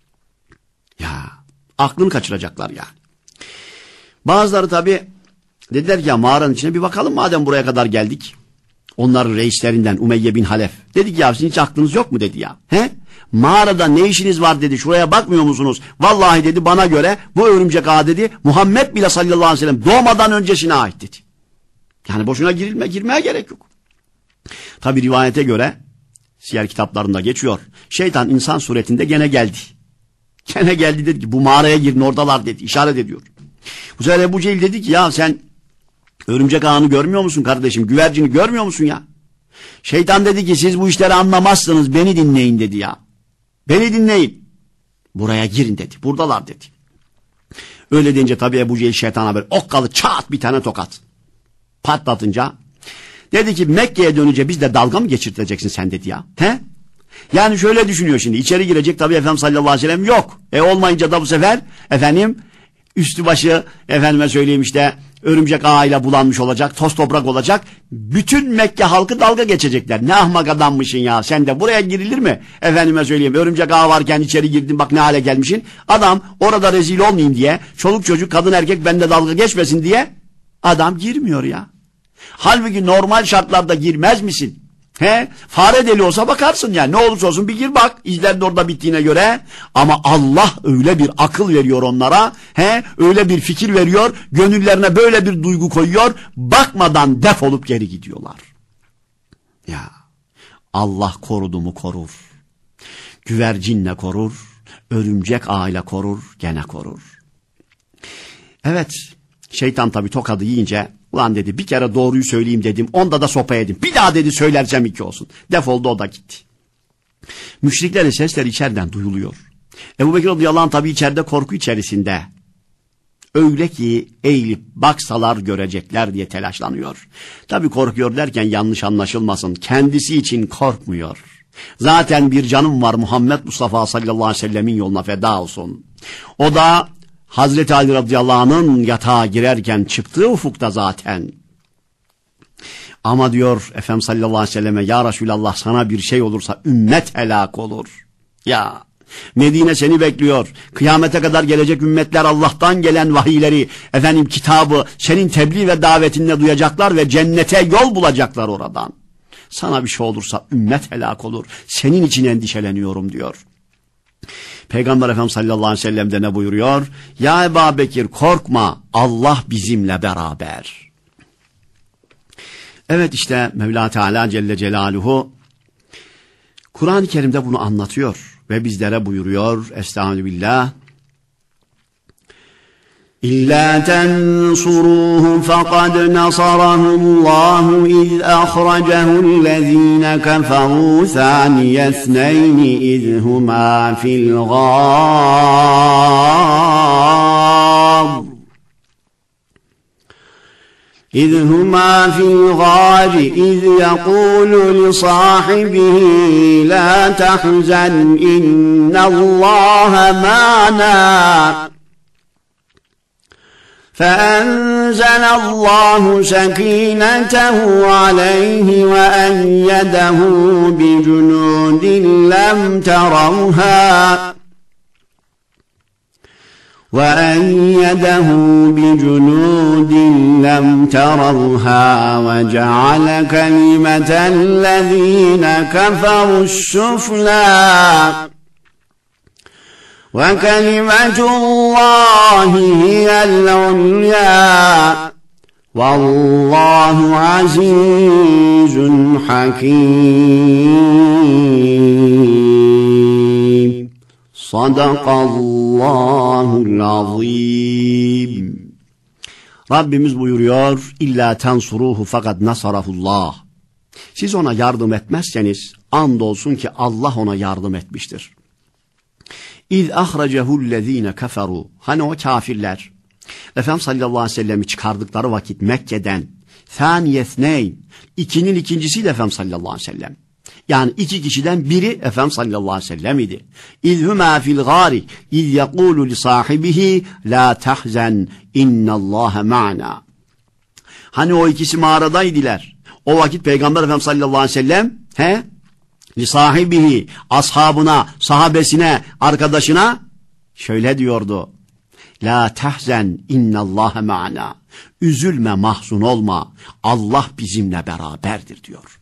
Speaker 2: Ya aklını kaçıracaklar yani. Bazıları tabi dediler ki ya mağaranın içine bir bakalım madem buraya kadar geldik. Onların reislerinden Umeyye bin Halef. Dedik ya sizin hiç aklınız yok mu dedi ya. He? Mağarada ne işiniz var dedi, şuraya bakmıyor musunuz? Vallahi dedi bana göre bu örümcek ağı dedi Muhammed bile sallallahu aleyhi ve sellem doğmadan öncesine ait dedi. Yani boşuna girilme, girmeye gerek yok. Tabi rivayete göre siyer kitaplarında geçiyor. Şeytan insan suretinde gene geldi. Gene geldi dedi ki bu mağaraya girin oradalar dedi, işaret ediyor. Bu sefer Ebu Cehil dedi ki ya sen örümcek ağını görmüyor musun kardeşim? Güvercini görmüyor musun ya? Şeytan dedi ki siz bu işleri anlamazsınız beni dinleyin dedi ya. Beni dinleyin. Buraya girin dedi. Buradalar dedi. Öyle deyince tabii Ebu Cehil şeytana böyle okkalı çat bir tane tokat patlatınca dedi ki Mekke'ye dönünce biz de dalga mı geçirteceksin sen dedi ya. He? Yani şöyle düşünüyor şimdi içeri girecek tabii Efendimiz sallallahu aleyhi ve sellem yok. E olmayınca da bu sefer efendim üstü başı efendime söyleyeyim işte örümcek ağıyla bulanmış olacak, toz toprak olacak. Bütün Mekke halkı dalga geçecekler. Ne ahmak adammışsın ya. Sen de buraya girilir mi? Efendime söyleyeyim örümcek ağı varken içeri girdin bak ne hale gelmişsin. Adam orada rezil olmayayım diye, çoluk çocuk kadın erkek bende dalga geçmesin diye adam girmiyor ya. Halbuki normal şartlarda girmez misin? He? Fare deli olsa bakarsın yani. Ne olursa olsun bir gir bak. İzler de orada bittiğine göre. Ama Allah öyle bir akıl veriyor onlara. He? Öyle bir fikir veriyor. Gönüllerine böyle bir duygu koyuyor. Bakmadan defolup geri gidiyorlar. Ya Allah korudu mu korur. Güvercinle korur. Örümcek ağıyla korur. Gene korur. Evet. Şeytan tabii tokadı yiyince ulan dedi bir kere doğruyu söyleyeyim dedim. Onda da sopa yedim. Bir daha dedi söylersem iki olsun. Defoldu o da gitti. Müşriklerin sesleri içeriden duyuluyor. Ebubekir radıyallahu anh tabii içeride korku içerisinde. Öyle ki eğilip baksalar görecekler diye telaşlanıyor. Tabii korkuyor derken yanlış anlaşılmasın. Kendisi için korkmuyor. Zaten bir canım var Muhammed Mustafa sallallahu aleyhi ve sellemin yoluna feda olsun. O da Hazreti Ali radıyallahu anh'ın yatağa girerken çıktığı ufukta zaten. Ama diyor Efendimiz sallallahu aleyhi ve selleme ya Resulallah sana bir şey olursa ümmet helak olur. Ya Medine seni bekliyor. Kıyamete kadar gelecek ümmetler Allah'tan gelen vahiyleri, efendim kitabı senin tebliğ ve davetinle duyacaklar ve cennete yol bulacaklar oradan. Sana bir şey olursa ümmet helak olur. Senin için endişeleniyorum diyor. Peygamber Efendimiz sallallahu aleyhi ve sellem de ne buyuruyor? Ya Ebu Bekir korkma, Allah bizimle beraber. Evet, işte Mevla Teala Celle Celaluhu Kur'an-ı Kerim'de bunu anlatıyor ve bizlere buyuruyor. Estağfirullah. İlla tensuruhu faqad nasarahullahu iz ahracahu'llezine keferu thaniyesneyni iz huma fil gâr. إذ هما في الغار إذ يقول لصاحبه لا تحزن إن الله معنا فأنزل الله سكينته عليه وأيده بجنود لم تروها وأيده بجنود لم تروها وجعل كلمة الذين كفروا السفلى وكلمة الله هي العليا والله عزيز حكيم صدق Allahul azim. Rabbimiz buyuruyor, İlla tensuruhu fakat nasarahullah. Siz ona yardım etmezseniz andolsun ki Allah ona yardım etmiştir. İz ahracehu'llezine keferu. Hani o kafirler Efendimiz sallallahu aleyhi ve sellem'i çıkardıkları vakit Mekke'den thaniyesneyn, ikinin ikincisiyle Efendimiz sallallahu aleyhi ve sellem. Yani iki kişiden biri Efendimiz sallallahu aleyhi ve sellem idi. İzhuma fil gari iz yekulu li sahibihi la tahzen innallâhe ma'na. Hani o ikisi mağaradaydılar. O vakit Peygamber Efendimiz sallallahu aleyhi ve sellem he li sahibihi, ashabına, sahabesine, arkadaşına şöyle diyordu. La tahzen innallâhe ma'na. Üzülme, mahzun olma. Allah bizimle beraberdir diyor.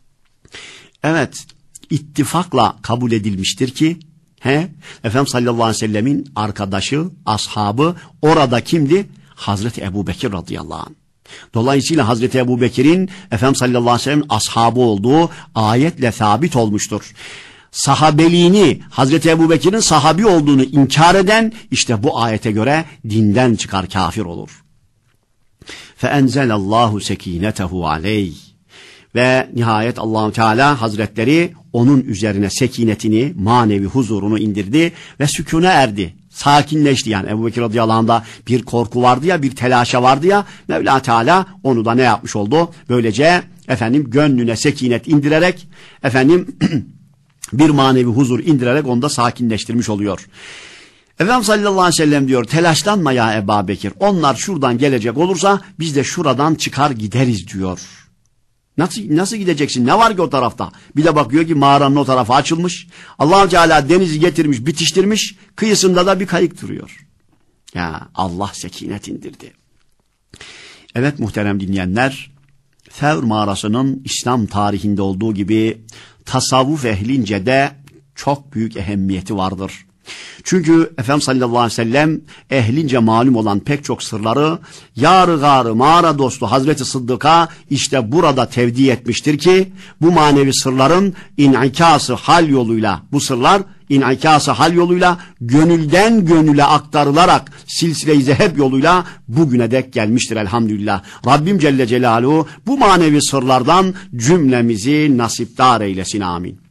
Speaker 2: Evet, ittifakla kabul edilmiştir ki he, Efendimiz sallallahu aleyhi ve sellemin arkadaşı, ashabı orada kimdi? Hazreti Ebu Bekir radıyallahu anh. Dolayısıyla Hazreti Ebu Bekir'in Efendimiz sallallahu aleyhi ve sellem'in ashabı olduğu ayetle sabit olmuştur. Sahabeliğini, Hazreti Ebu Bekir'in sahabi olduğunu inkar eden işte bu ayete göre dinden çıkar, kafir olur. فَاَنْزَلَ اللّٰهُ سَك۪ينَتَهُ عَلَيْهِ. Ve nihayet Allah-u Teala Hazretleri onun üzerine sekinetini, manevi huzurunu indirdi ve sükûne erdi. Sakinleşti yani. Ebu Bekir radıyallahu anh'da bir korku vardı ya, bir telaşa vardı ya, Mevla Teala onu da ne yapmış oldu? Böylece efendim gönlüne sekinet indirerek efendim bir manevi huzur indirerek onu da sakinleştirmiş oluyor. Efendimiz sallallahu aleyhi ve sellem diyor, telaşlanma ya Ebu Bekir. Onlar şuradan gelecek olursa biz de şuradan çıkar gideriz diyor. Nasıl, nasıl gideceksin? Ne var ki o tarafta? Bir de bakıyor ki mağaranın o tarafı açılmış. Allah-u Teala denizi getirmiş, bitiştirmiş. Kıyısında da bir kayık duruyor. Ya Allah sekinet indirdi. Evet muhterem dinleyenler, Fevr mağarasının İslam tarihinde olduğu gibi tasavvuf ehlince de çok büyük ehemmiyeti vardır. Çünkü Efendimiz sallallahu aleyhi ve sellem ehlince malum olan pek çok sırları yar-ı gâr-ı mağara dostu Hazreti Sıddık'a işte burada tevdi etmiştir ki bu manevi sırların inikası hal yoluyla, bu sırlar inikası hal yoluyla gönülden gönüle aktarılarak silsile-i zeheb yoluyla bugüne dek gelmiştir elhamdülillah. Rabbim Celle Celaluhu bu manevi sırlardan cümlemizi nasipdar eylesin, amin.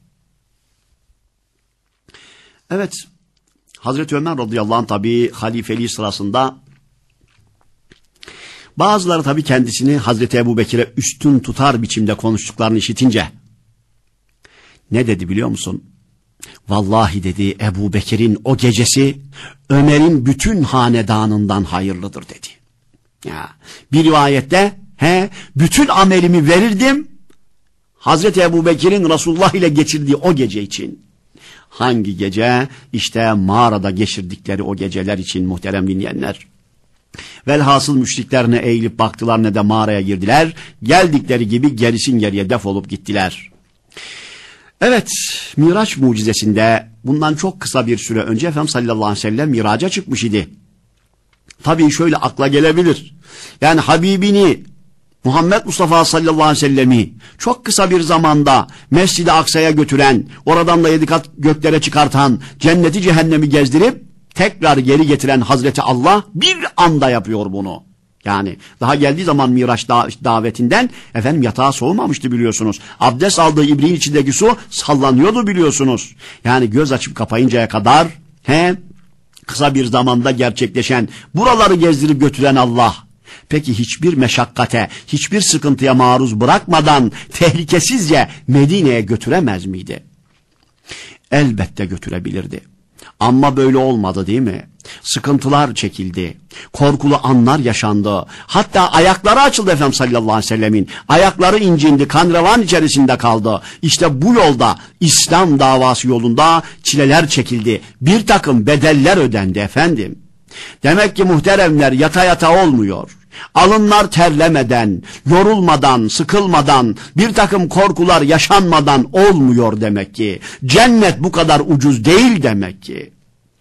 Speaker 2: Evet, Hazreti Ömer radıyallahu anh tabi halifeliği sırasında bazıları tabi kendisini Hazreti Ebu Bekir'e üstün tutar biçimde konuştuklarını işitince ne dedi biliyor musun? Vallahi dedi, Ebu Bekir'in o gecesi Ömer'in bütün hanedanından hayırlıdır dedi. Ya, bir rivayette he, bütün amelimi verirdim Hazreti Ebu Bekir'in Resulullah ile geçirdiği o gece için. Hangi gece? İşte mağarada geçirdikleri o geceler için muhterem dinleyenler. Velhasıl müşrikler ne eğilip baktılar ne de mağaraya girdiler. Geldikleri gibi gerisin geriye defolup gittiler. Evet, Miraç mucizesinde bundan çok kısa bir süre önce Efendimiz sallallahu aleyhi ve sellem miraca çıkmış idi. Tabii şöyle akla gelebilir. Yani Habibini Muhammed Mustafa sallallahu aleyhi ve sellemi çok kısa bir zamanda Mescid-i Aksa'ya götüren, oradan da yedi kat göklere çıkartan, cenneti cehennemi gezdirip tekrar geri getiren Hazreti Allah bir anda yapıyor bunu. Yani daha geldiği zaman Miraç davetinden efendim yatağı soğumamıştı biliyorsunuz. Abdest aldığı ibriğin içindeki su sallanıyordu biliyorsunuz. Yani göz açıp kapayıncaya kadar he, kısa bir zamanda gerçekleşen, buraları gezdirip götüren Allah. Peki hiçbir meşakkate, hiçbir sıkıntıya maruz bırakmadan tehlikesizce Medine'ye götüremez miydi? Elbette götürebilirdi. Ama böyle olmadı değil mi? Sıkıntılar çekildi. Korkulu anlar yaşandı. Hatta ayakları açıldı Efendimiz sallallahu aleyhi ve sellemin. Ayakları incindi, kan revan içerisinde kaldı. İşte bu yolda, İslam davası yolunda çileler çekildi. Bir takım bedeller ödendi efendim. Demek ki muhteremler yata yata olmuyor. Alınlar terlemeden, yorulmadan, sıkılmadan, bir takım korkular yaşanmadan olmuyor demek ki. Cennet bu kadar ucuz değil demek ki.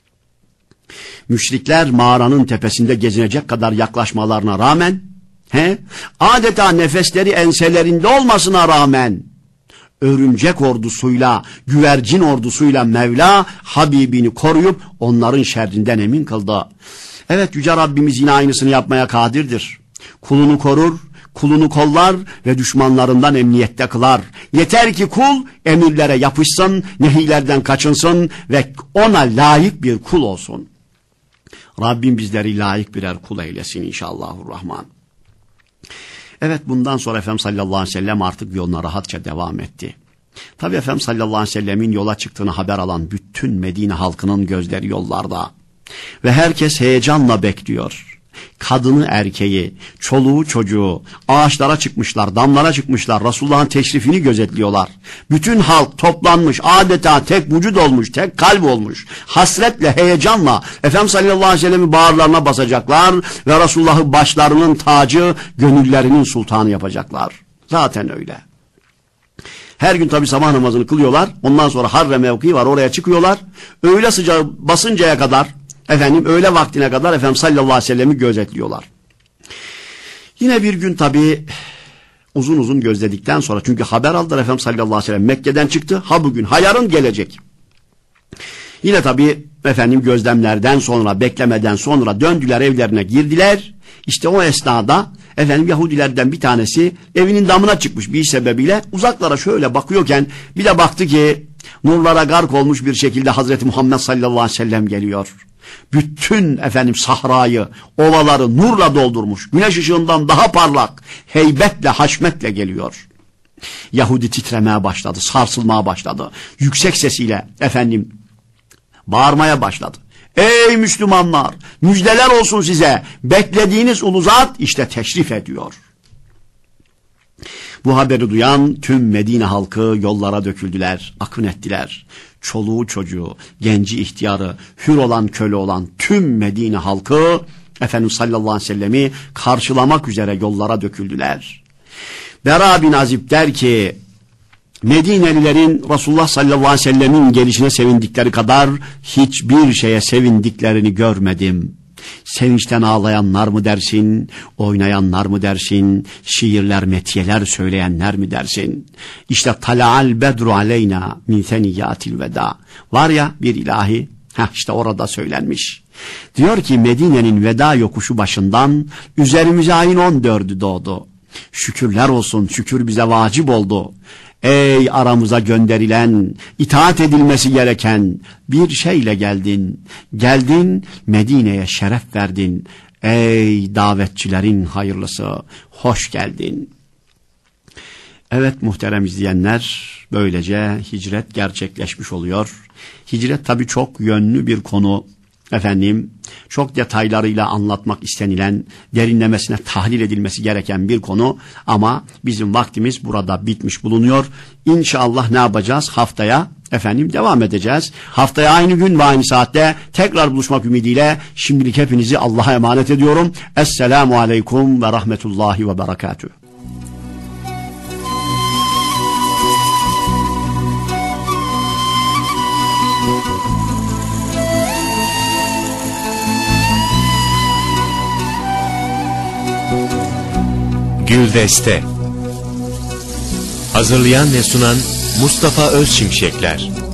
Speaker 2: Müşrikler mağaranın tepesinde gezinecek kadar yaklaşmalarına rağmen, he, adeta nefesleri enselerinde olmasına rağmen, örümcek ordusuyla, güvercin ordusuyla Mevla Habibini koruyup onların şerrinden emin kıldı. Evet, Yüce Rabbimiz yine aynısını yapmaya kadirdir. Kulunu korur, kulunu kollar ve düşmanlarından emniyette kılar. Yeter ki kul emirlere yapışsın, nehilerden kaçınsın ve ona layık bir kul olsun. Rabbim bizleri layık birer kul eylesin inşallahurrahman. Evet, bundan sonra Efendimiz sallallahu aleyhi ve sellem artık yoluna rahatça devam etti. Tabi Efendimiz sallallahu aleyhi ve sellemin yola çıktığını haber alan bütün Medine halkının gözleri yollarda. Ve herkes heyecanla bekliyor. Kadını erkeği, çoluğu çocuğu, ağaçlara çıkmışlar, damlara çıkmışlar, Resulullah'ın teşrifini gözetliyorlar. Bütün halk toplanmış, adeta tek vücut olmuş, tek kalp olmuş. Hasretle, heyecanla Efendimiz sallallahu aleyhi ve sellem'i bağırlarına basacaklar ve Resulullah'ı başlarının tacı, gönüllerinin sultanı yapacaklar. Zaten öyle. Her gün tabi sabah namazını kılıyorlar, ondan sonra harre mevki var, oraya çıkıyorlar. Öğle sıcağı basıncaya kadar, efendim öğle vaktine kadar Efendimiz sallallahu aleyhi ve sellem'i gözetliyorlar. Yine bir gün tabi uzun uzun gözledikten sonra, çünkü haber aldılar Efendimiz sallallahu aleyhi ve sellem Mekke'den çıktı, ha bugün ha yarın gelecek. Yine tabi efendim gözlemlerden sonra, beklemeden sonra döndüler, evlerine girdiler. İşte o esnada efendim Yahudilerden bir tanesi evinin damına çıkmış bir iş sebebiyle, uzaklara şöyle bakıyorken bir de baktı ki nurlara gark olmuş bir şekilde Hazreti Muhammed sallallahu aleyhi ve sellem geliyor. Bütün efendim sahrayı, ovaları nurla doldurmuş, güneş ışığından daha parlak, heybetle, haşmetle geliyor. Yahudi titremeye başladı, sarsılmaya başladı. Yüksek sesiyle efendim bağırmaya başladı. Ey Müslümanlar, müjdeler olsun size, beklediğiniz ulu zat işte teşrif ediyor. Bu haberi duyan tüm Medine halkı yollara döküldüler, akın ettiler. Çoluğu çocuğu, genci ihtiyarı, hür olan köle olan tüm Medine halkı Efendimiz sallallahu aleyhi ve sellemi karşılamak üzere yollara döküldüler. Bera bin Azib der ki, Medinelilerin Resulullah sallallahu aleyhi ve sellemin gelişine sevindikleri kadar hiçbir şeye sevindiklerini görmedim. Sevinçten ağlayanlar mı dersin, oynayanlar mı dersin, şiirler, metiyeler söyleyenler mi dersin? İşte tala'al bedru aleyna min seniyyatil veda. Var ya bir ilahi, heh işte orada söylenmiş. Diyor ki Medine'nin veda yokuşu başından üzerimize ayın on dördü doğdu. Şükürler olsun, şükür bize vacip oldu. Ey aramıza gönderilen, itaat edilmesi gereken bir şeyle geldin. Geldin, Medine'ye şeref verdin. Ey davetçilerin hayırlısı, hoş geldin. Evet muhterem izleyenler, böylece hicret gerçekleşmiş oluyor. Hicret tabii çok yönlü bir konu. Efendim, çok detaylarıyla anlatmak istenilen, derinlemesine tahlil edilmesi gereken bir konu ama bizim vaktimiz burada bitmiş bulunuyor. İnşallah ne yapacağız? Haftaya efendim devam edeceğiz. Haftaya aynı gün ve aynı saatte tekrar buluşmak ümidiyle şimdilik hepinizi Allah'a emanet ediyorum. Esselamu aleyküm ve rahmetullahi ve berekatühü.
Speaker 1: Güldeste. Hazırlayan ve sunan Mustafa Özşimşekler.